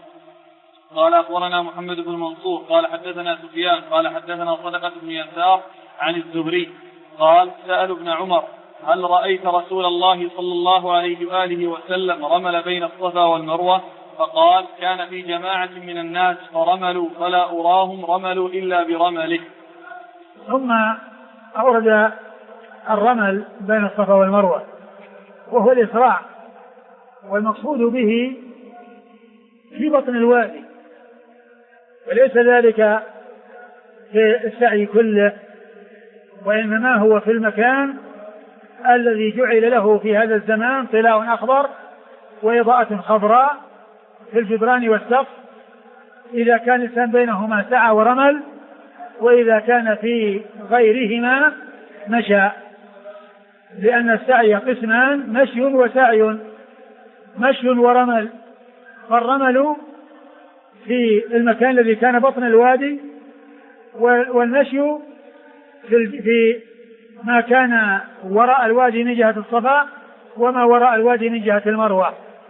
S1: قال أخبرنا محمد بن منصور قال حدثنا سفيان قال حدثنا صدقة بن يسار عن الزهري قال سأل ابن عمر هل رأيت رسول الله صلى الله عليه وآله وسلم رمل بين الصفا والمروة؟ فقال كان في جماعة من الناس فرملوا فلا أراهم رملوا إلا برمله.
S2: ثم أورد الرمل بين الصفا والمروة وهو الإسراع، والمقصود به في بطن الوادي، وليس ذلك في السعي كله، وإنما هو في المكان الذي جعل له في هذا الزمان طلاء أخضر وإضاءة خضراء في الجدران والسقف إذا كان الإنسان بينهما سعى ورمل، وإذا كان في غيرهما مشى، لأن السعي قسمان مشي وسعي، مشي ورمل. فالرمل في المكان الذي كان بطن الوادي، والمشي في ما كان وراء الوادي من جهة الصفا وما وراء الوادي من جهة المروة.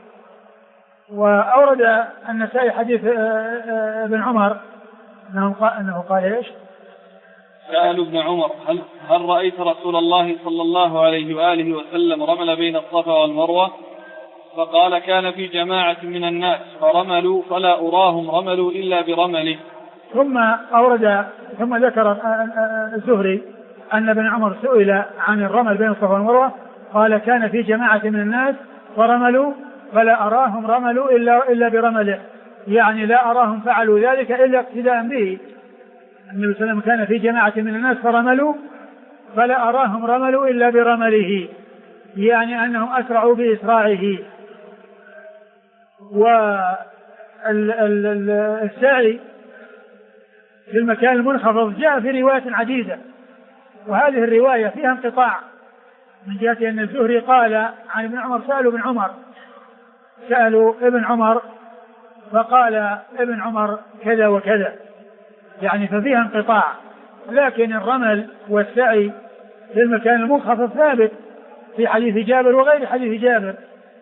S2: وأورد النسائي حديث ابن عمر أنه قال إيش؟
S1: سألوا ابن عمر هل رأيت رسول الله صلى الله عليه وآله وسلم رمل بين الصفا والمروة؟ فقال كان في جماعة من الناس فرملوا فلا أراهم رملوا إلا برمله.
S2: ثم ذكر الزهري أن ابن عمر سئل عن الرمل بين الصفا والمروة قال كان في جماعة من الناس فرملوا فلا أراهم رملوا إلا برمله، يعني لا أراهم فعلوا ذلك إلا اقتداء به. النبي صلى الله عليه وسلم كان في جماعة من الناس فرملوا فلا أراهم رملوا إلا برمله، يعني أنهم أسرعوا بإسراعه. والسعي في المكان المنخفض جاء في روايات عديدة، وهذه الرواية فيها انقطاع من جهة أن الزهري قال عن ابن عمر سألوا ابن عمر فقال ابن عمر كذا وكذا، يعني ففيها انقطاع. لكن الرمل والسعي في المكان المنخفض ثابت في حديث جابر وغير حديث جابر.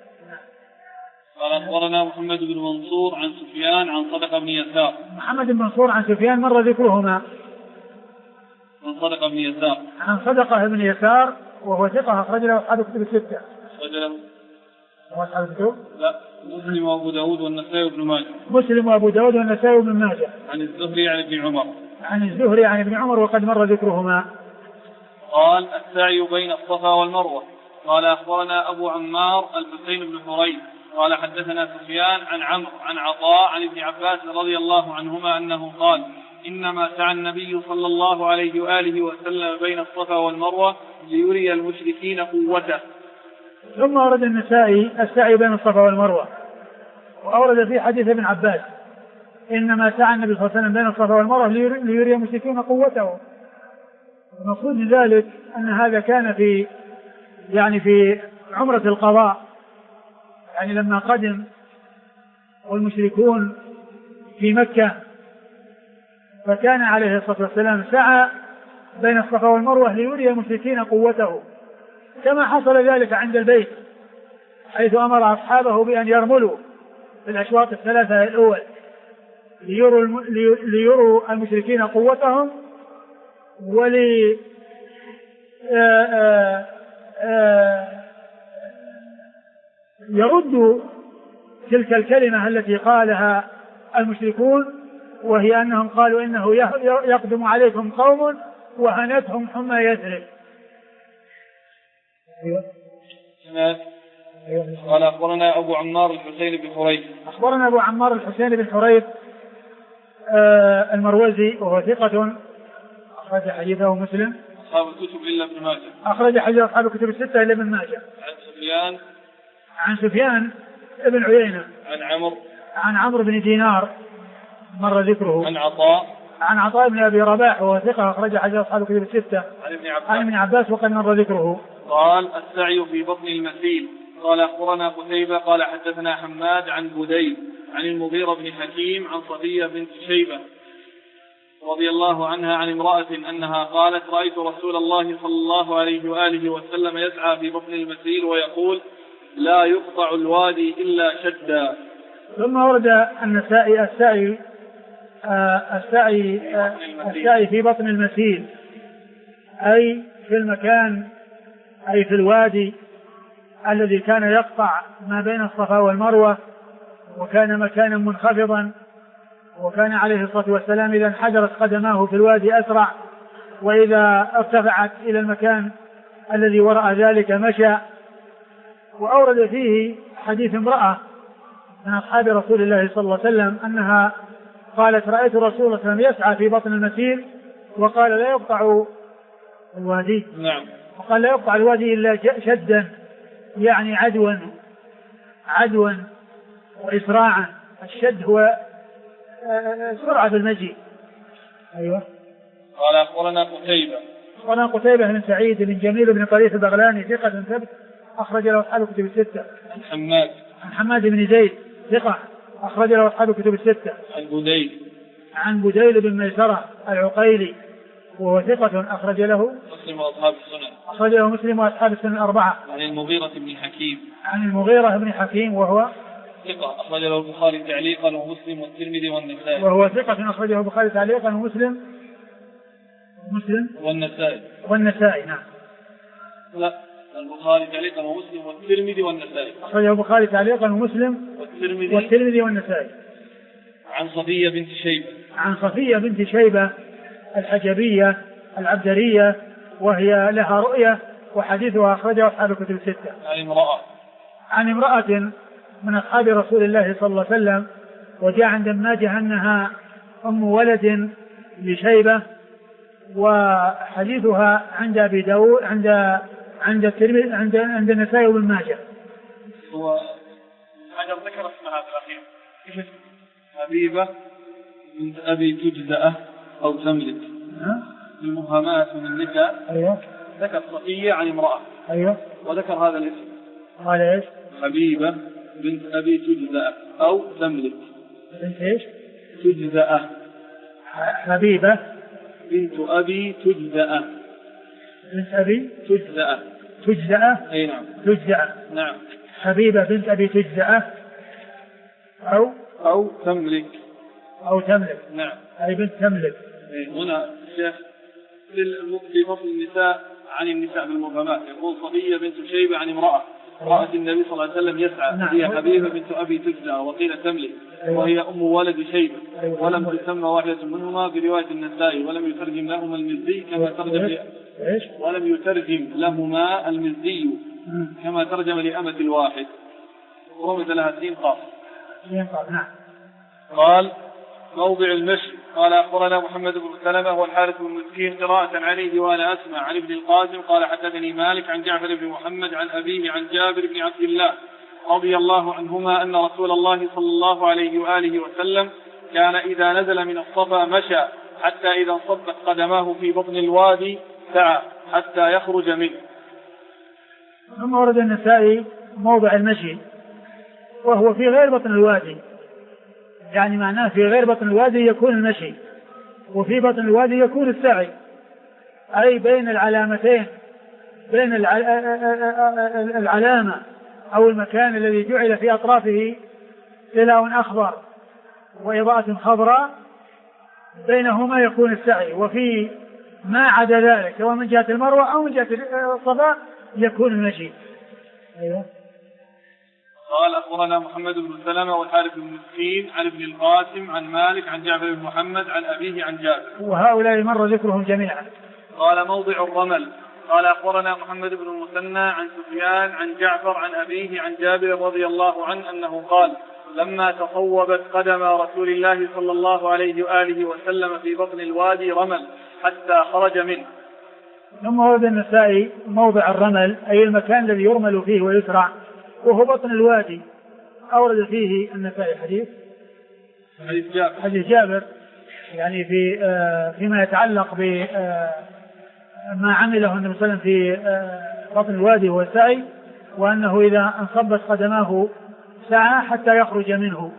S1: قال أخبرنا محمد بن منصور عن سفيان عن صدقة بن يسار.
S2: محمد بن منصور عن سفيان مر ذكرهما.
S1: عن صدقة بن يسار.
S2: عن صدقة بن يسار وهو ثقة أخرج له أصحاب الكتب الستة.
S1: أخرج له
S2: أصحاب الكتب؟
S1: لا، مسلم وأبو داود والنسائي وابن ماجه.
S2: مسلم وأبو داود والنسائي وابن ماجه.
S1: عن الزهري عن ابن عمر.
S2: عن الزهري عن ابن عمر وقد مر ذكرهما.
S1: قال السعي بين الصفا والمروة. قال أخبرنا أبو عمار الحسين بن حريث قال حدثنا سفيان عن عمرو عن عطاء عن ابن عباس رضي الله عنهما أنه قال إنما سعى النبي صلى الله عليه وآله وسلم بين الصفا والمروة ليري المشركين قوته.
S2: ثم ورد النسائي السعي بين الصفا والمروة، وأورد في حديث ابن عباس إنما سعى النبي صلى الله عليه وسلم بين الصفا والمروة ليري المشركين قوته. المقصود ذلك أن هذا كان في عمرة القضاء، يعني لما قدم والمشركون في مكة فكان عليه الصلاة والسلام سعى بين الصفا والمروة ليري المشركين قوته، كما حصل ذلك عند البيت حيث أمر أصحابه بأن يرملوا في الأشواط الثلاثة الأول ليروا المشركين قوتهم يردوا تلك الكلمة التي قالها المشركون، وهي أنهم قالوا إنه يقدم عليكم قوم وهنتهم حمى يثرب.
S1: قال أخبرنا أبو عمار الحسين بن حريث.
S2: أخبرنا أبو عمار الحسين بن حريث المروزي وهو ثقة أخرج حديثه مسلم
S1: أصحاب الكتب إلا ابن ماجه.
S2: أخرج حديث أصحاب الكتب الستة إلا ابن ماجه. عن سفيان ابن عيينة عن عمرو بن دينار مر ذكره. عن عطاء بن أبي رباح وهو ثقة أخرج حديث أصحاب الكتب الستة. عن ابن عباس وقد مر ذكره.
S1: قال السعي في بطن المثيل. قال أخبرنا قتيبة قال حدثنا حماد عن بديل عن المغيرة بن حكيم عن صفية بنت شيبة رضي الله عنها عن امرأة أنها قالت رأيت رسول الله صلى الله عليه وآله وسلم يسعى في بطن المثيل ويقول لا يقطع الوادي إلا شدا.
S2: ثم ورد النسائي السعي في بطن المثيل أي في المكان أي في الوادي الذي كان يقطع ما بين الصفا والمروة، وكان مكانا منخفضا، وكان عليه الصلاة والسلام إذا انحدرت قدماه في الوادي أسرع، وإذا ارتفعت إلى المكان الذي وراء ذلك مشى. وأورد فيه حديث امرأة من أصحاب رسول الله صلى الله عليه وسلم أنها قالت رأيت رسول الله صلى الله عليه وسلم يسعى في بطن المثيل وقال لا يقطع الوادي.
S1: نعم.
S2: وقال لا يقطع الوادي إلا شدا، يعني عدوا وإسراعا. الشد هو سرعة المجيء. أيوة.
S1: قال أخبرنا
S2: قتيبة بن سعيد بن جميل بن طريف البغلاني ثقة ثبت أخرج له أصحاب الكتب الستة. عن حماد بن زيد ثقة أخرج له أصحاب الكتب الستة. عن بديل بن ميسرة العقيلي وهو ثقة أخرج له
S1: مسلم وأصحاب السنن.
S2: أخرج له مسلم وأصحاب السنن الأربعة.
S1: عن المغيرة بن حكيم
S2: وهو
S1: ثقة أخرج له البخاري تعليقا ومسلم والترمذي والنسائي.
S2: وهو ثقة أخرجه البخاري تعليقا ومسلم مسلم
S1: والنسائي
S2: نعم.
S1: لا، البخاري تعليقا ومسلم والترمذي والنسائي.
S2: أخرجه البخاري تعليقا ومسلم والترمذي والنسائي.
S1: عن صفية بنت شيبة.
S2: عن صفية بنت شيبة الحجبية العبدرية وهي لها رؤية وحديثها أخرجه أصحاب الكتب الستة. عن امرأة من أصحاب رسول الله صلى الله عليه وسلم، وجاء عند ابن ماجه أنها أم ولد لشيبة، وحديثها عند أبي داود عند الترمذي عند النسائي وابن ماجه.
S1: هو حجر ذكر اسمها في الأخير حبيبة بنت أبي تجزأة أو تملك المهمات من النساء.
S2: أيوه.
S1: ذكر صفية عن امرأة.
S2: أيوه.
S1: وذكر هذا الاسم.
S2: قال إيش؟
S1: حبيبة بنت أبي تجزأة أو تملك.
S2: بنت إيش؟
S1: تجزأة.
S2: حبيبة
S1: بنت أبي تجزأة.
S2: بنت أبي تجزأة.
S1: أي نعم.
S2: تجزأة.
S1: نعم.
S2: حبيبة بنت أبي تجزأة
S1: أو تملك.
S2: نعم. أي بنت تملك.
S1: هنا الشيخ في فصل النساء عن النساء بالمبهمات يقول صفية بنت شيبة عن امرأة النبي صلى الله عليه وسلم يسعى.
S2: نعم.
S1: هي حبيبة بنت أبي تجزأة وقيل تملك. وهي أم ولد شيبة. ولم تسمى واحدة منهما برواية النسائي ولم يترجم لهما المزي كما ترجم لأمة الواحد ورمز لها سين قاف.
S2: نعم.
S1: قال موضع المشي. قال أخبرنا محمد بن سلمة والحارث بن مسكين قراءة عليه وأنا أسمع عن ابن القاسم قال حدثني مالك عن جعفر بن محمد عن أبيه عن جابر بن عبد الله رضي الله عنهما أن رسول الله صلى الله عليه وآله وسلم كان إذا نزل من الصفا مشى حتى إذا انصبت قدماه في بطن الوادي سعى حتى يخرج منه.
S2: ثم ورد النسائي موضع المشي وهو في غير بطن الوادي، يعني معناه في غير بطن الوادي يكون المشي وفي بطن الوادي يكون السعي، أي بين العلامتين، بين العلامة أو المكان الذي جعل في أطرافه سلاء أخضر وإضاءة خضراء بينهما يكون السعي، وفي ما عدا ذلك سواء من جهة المروة أو من جهة الصفا يكون المشي. أيوه.
S1: قال أخبرنا محمد بن سلمة والحارث بن مسكين عن ابن القاسم عن مالك عن جعفر بن محمد عن أبيه عن جابر
S2: وهؤلاء مر ذكرهم جميعا.
S1: قال موضع الرمل. قال أخبرنا محمد بن المثنى عن سفيان عن جعفر عن أبيه عن جابر رضي الله عنه أنه قال لما تصوبت قدم رسول الله صلى الله عليه وآله وسلم في بطن الوادي رمل حتى خرج منه.
S2: ثم ورد النسائي موضع الرمل أي المكان الذي يرمل فيه ويسرع وهو بطن الوادي. أورد فيه النسائي حديث جابر يعني فيما يتعلق بما عمله النبي صلى الله عليه وسلم في بطن الوادي هو السعي، وأنه إذا انصبت قدماه سعى حتى يخرج منه.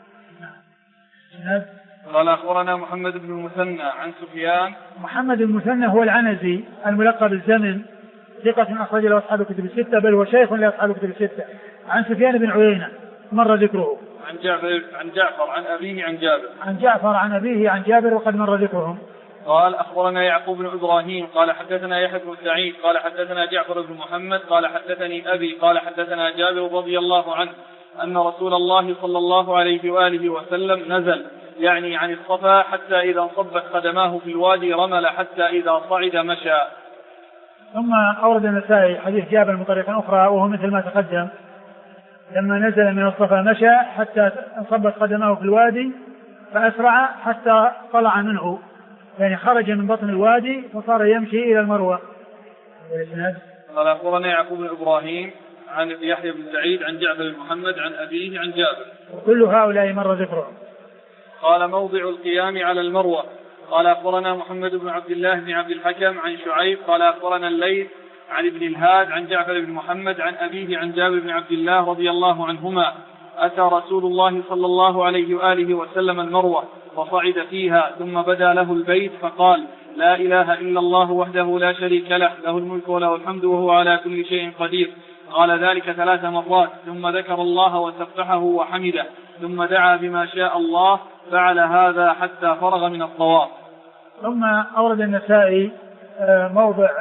S1: قال أخبرنا محمد بن المثنى عن سفيان.
S2: محمد المثنى هو العنزي الملقب بالزمن، ثقة أخرج له أصحاب الكتب الستة بل هو شيخ لأصحاب الكتب الستة. عن سفيان بن عيينة مر ذكره.
S1: عن جعفر عن أبيه عن جابر.
S2: عن جعفر عن أبيه عن جابر وقد مر ذكرهم.
S1: قال أخبرنا يعقوب بن إبراهيم قال حدثنا يحيى بن سعيد قال حدثنا جعفر بن محمد قال حدثني أبي قال حدثنا جابر رضي الله عنه أن رسول الله صلى الله عليه وآله وسلم نزل يعني عن الصفا حتى إذا انصبت قدماه في الوادي رمل حتى إذا صعد مشى.
S2: ثم أورد النسائي حديث جابر من طريقة أخرى وهو مثل ما تقدم، لما نزل من الصفا مشى حتى انصبت قدماه في الوادي فأسرع حتى طلع منه، يعني خرج من بطن الوادي فصار يمشي إلى المروة.
S1: قال أخبرنا يعقوب بن إبراهيم عن يحيى بن سعيد عن جعفر بن محمد عن أبيه عن جابر.
S2: وكل هؤلاء مر ذكرهم.
S1: قال موضع القيام على المروة. قال أخبرنا محمد بن عبد الله بن عبد الحكم عن شعيب قال أخبرنا الليث عن ابن الهاد عن جعفر بن محمد عن أبيه عن جابر بن عبد الله رضي الله عنهما أتى رسول الله صلى الله عليه وآله وسلم المروة فصعد فيها ثم بدا له البيت فقال لا إله إلا الله وحده لا شريك له له الملك وله الحمد وهو على كل شيء قدير. قال ذلك 3 مرات ثم ذكر الله وسبحه وحمده ثم دعا بما شاء الله فعل هذا حتى فرغ من الطواف.
S2: ثم أورد النسائي موضع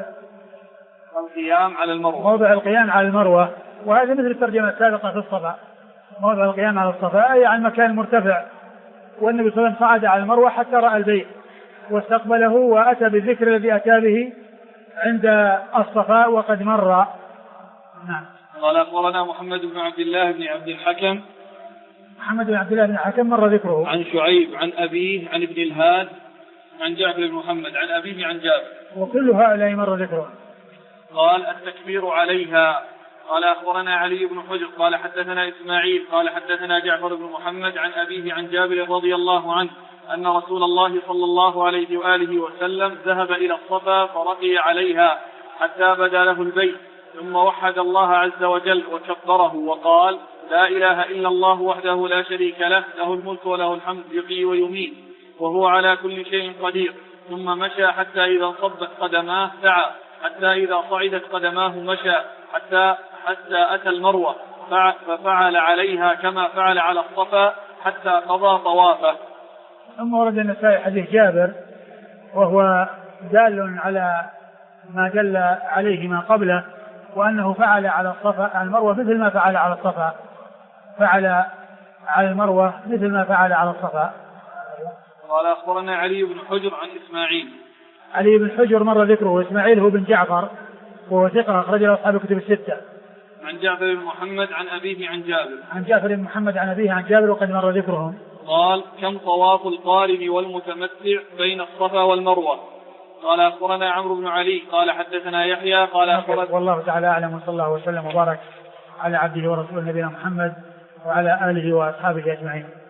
S2: القيام على المروة، وهذا مثل الترجمة السابقة في الصفا، موضع القيام على الصفا أي على المكان المرتفع. والنبي صلى الله عليه وسلم صعد على المروة حتى رأى البيت واستقبله وأتى بالذكر الذي أتى به عند الصفاء وقد مر.
S1: نعم. قال أخبرنا محمد بن عبد الله بن عبد الحكم.
S2: محمد بن عبد الله بن الحكم مر ذكره.
S1: عن شعيب عن أبيه عن ابن الهاد عن جعفر بن محمد عن أبيه عن جابر.
S2: وكل هؤلاء مر ذكره.
S1: قال التكبير عليها. قال أخبرنا علي بن حجر قال حدثنا إسماعيل قال حدثنا جعفر بن محمد عن أبيه عن جابر رضي الله عنه أن رسول الله صلى الله عليه وآله وسلم ذهب إلى الصفا فرقي عليها حتى بدا له البيت، ثم وحد الله عز وجل وكبره وقال لا إله إلا الله وحده لا شريك له، له الملك وله الحمد يحيي ويميت وهو على كل شيء قدير. ثم مشى حتى إذا انصبت قدماه سعى، حتى إذا صعدت قدماه مشى، حتى أتى المروة ففعل عليها كما فعل على الصفا حتى قضى طوافه.
S2: ثم ورد النسائي حديث جابر وهو دال على ما دل عليه ما قبله، وأنه فعل على الصفا على المروة مثل ما فعل على الصفا، فعل على المروة مثل ما فعل على الصفا.
S1: قال أخبرنا علي بن حجر عن إسماعيل.
S2: علي بن حجر مر ذكره، وإسماعيل هو بن جعفر وهو ثقة أخرج له أصحاب الكتب الستة.
S1: عن جعفر بن محمد عن أبيه عن جابر.
S2: عن جعفر بن محمد عن أبيه عن جابر وقد مر ذكرهم.
S1: قال كم طواف القارن والمتمتع بين الصفا والمروة. قال أخبرنا عمرو بن علي قال حدثنا يحيى قال أخبرنا.
S2: والله تعالى أعلم، وصلى الله وسلم وبارك على عبده ورسوله نبينا محمد وعلى آله وأصحابه أجمعين.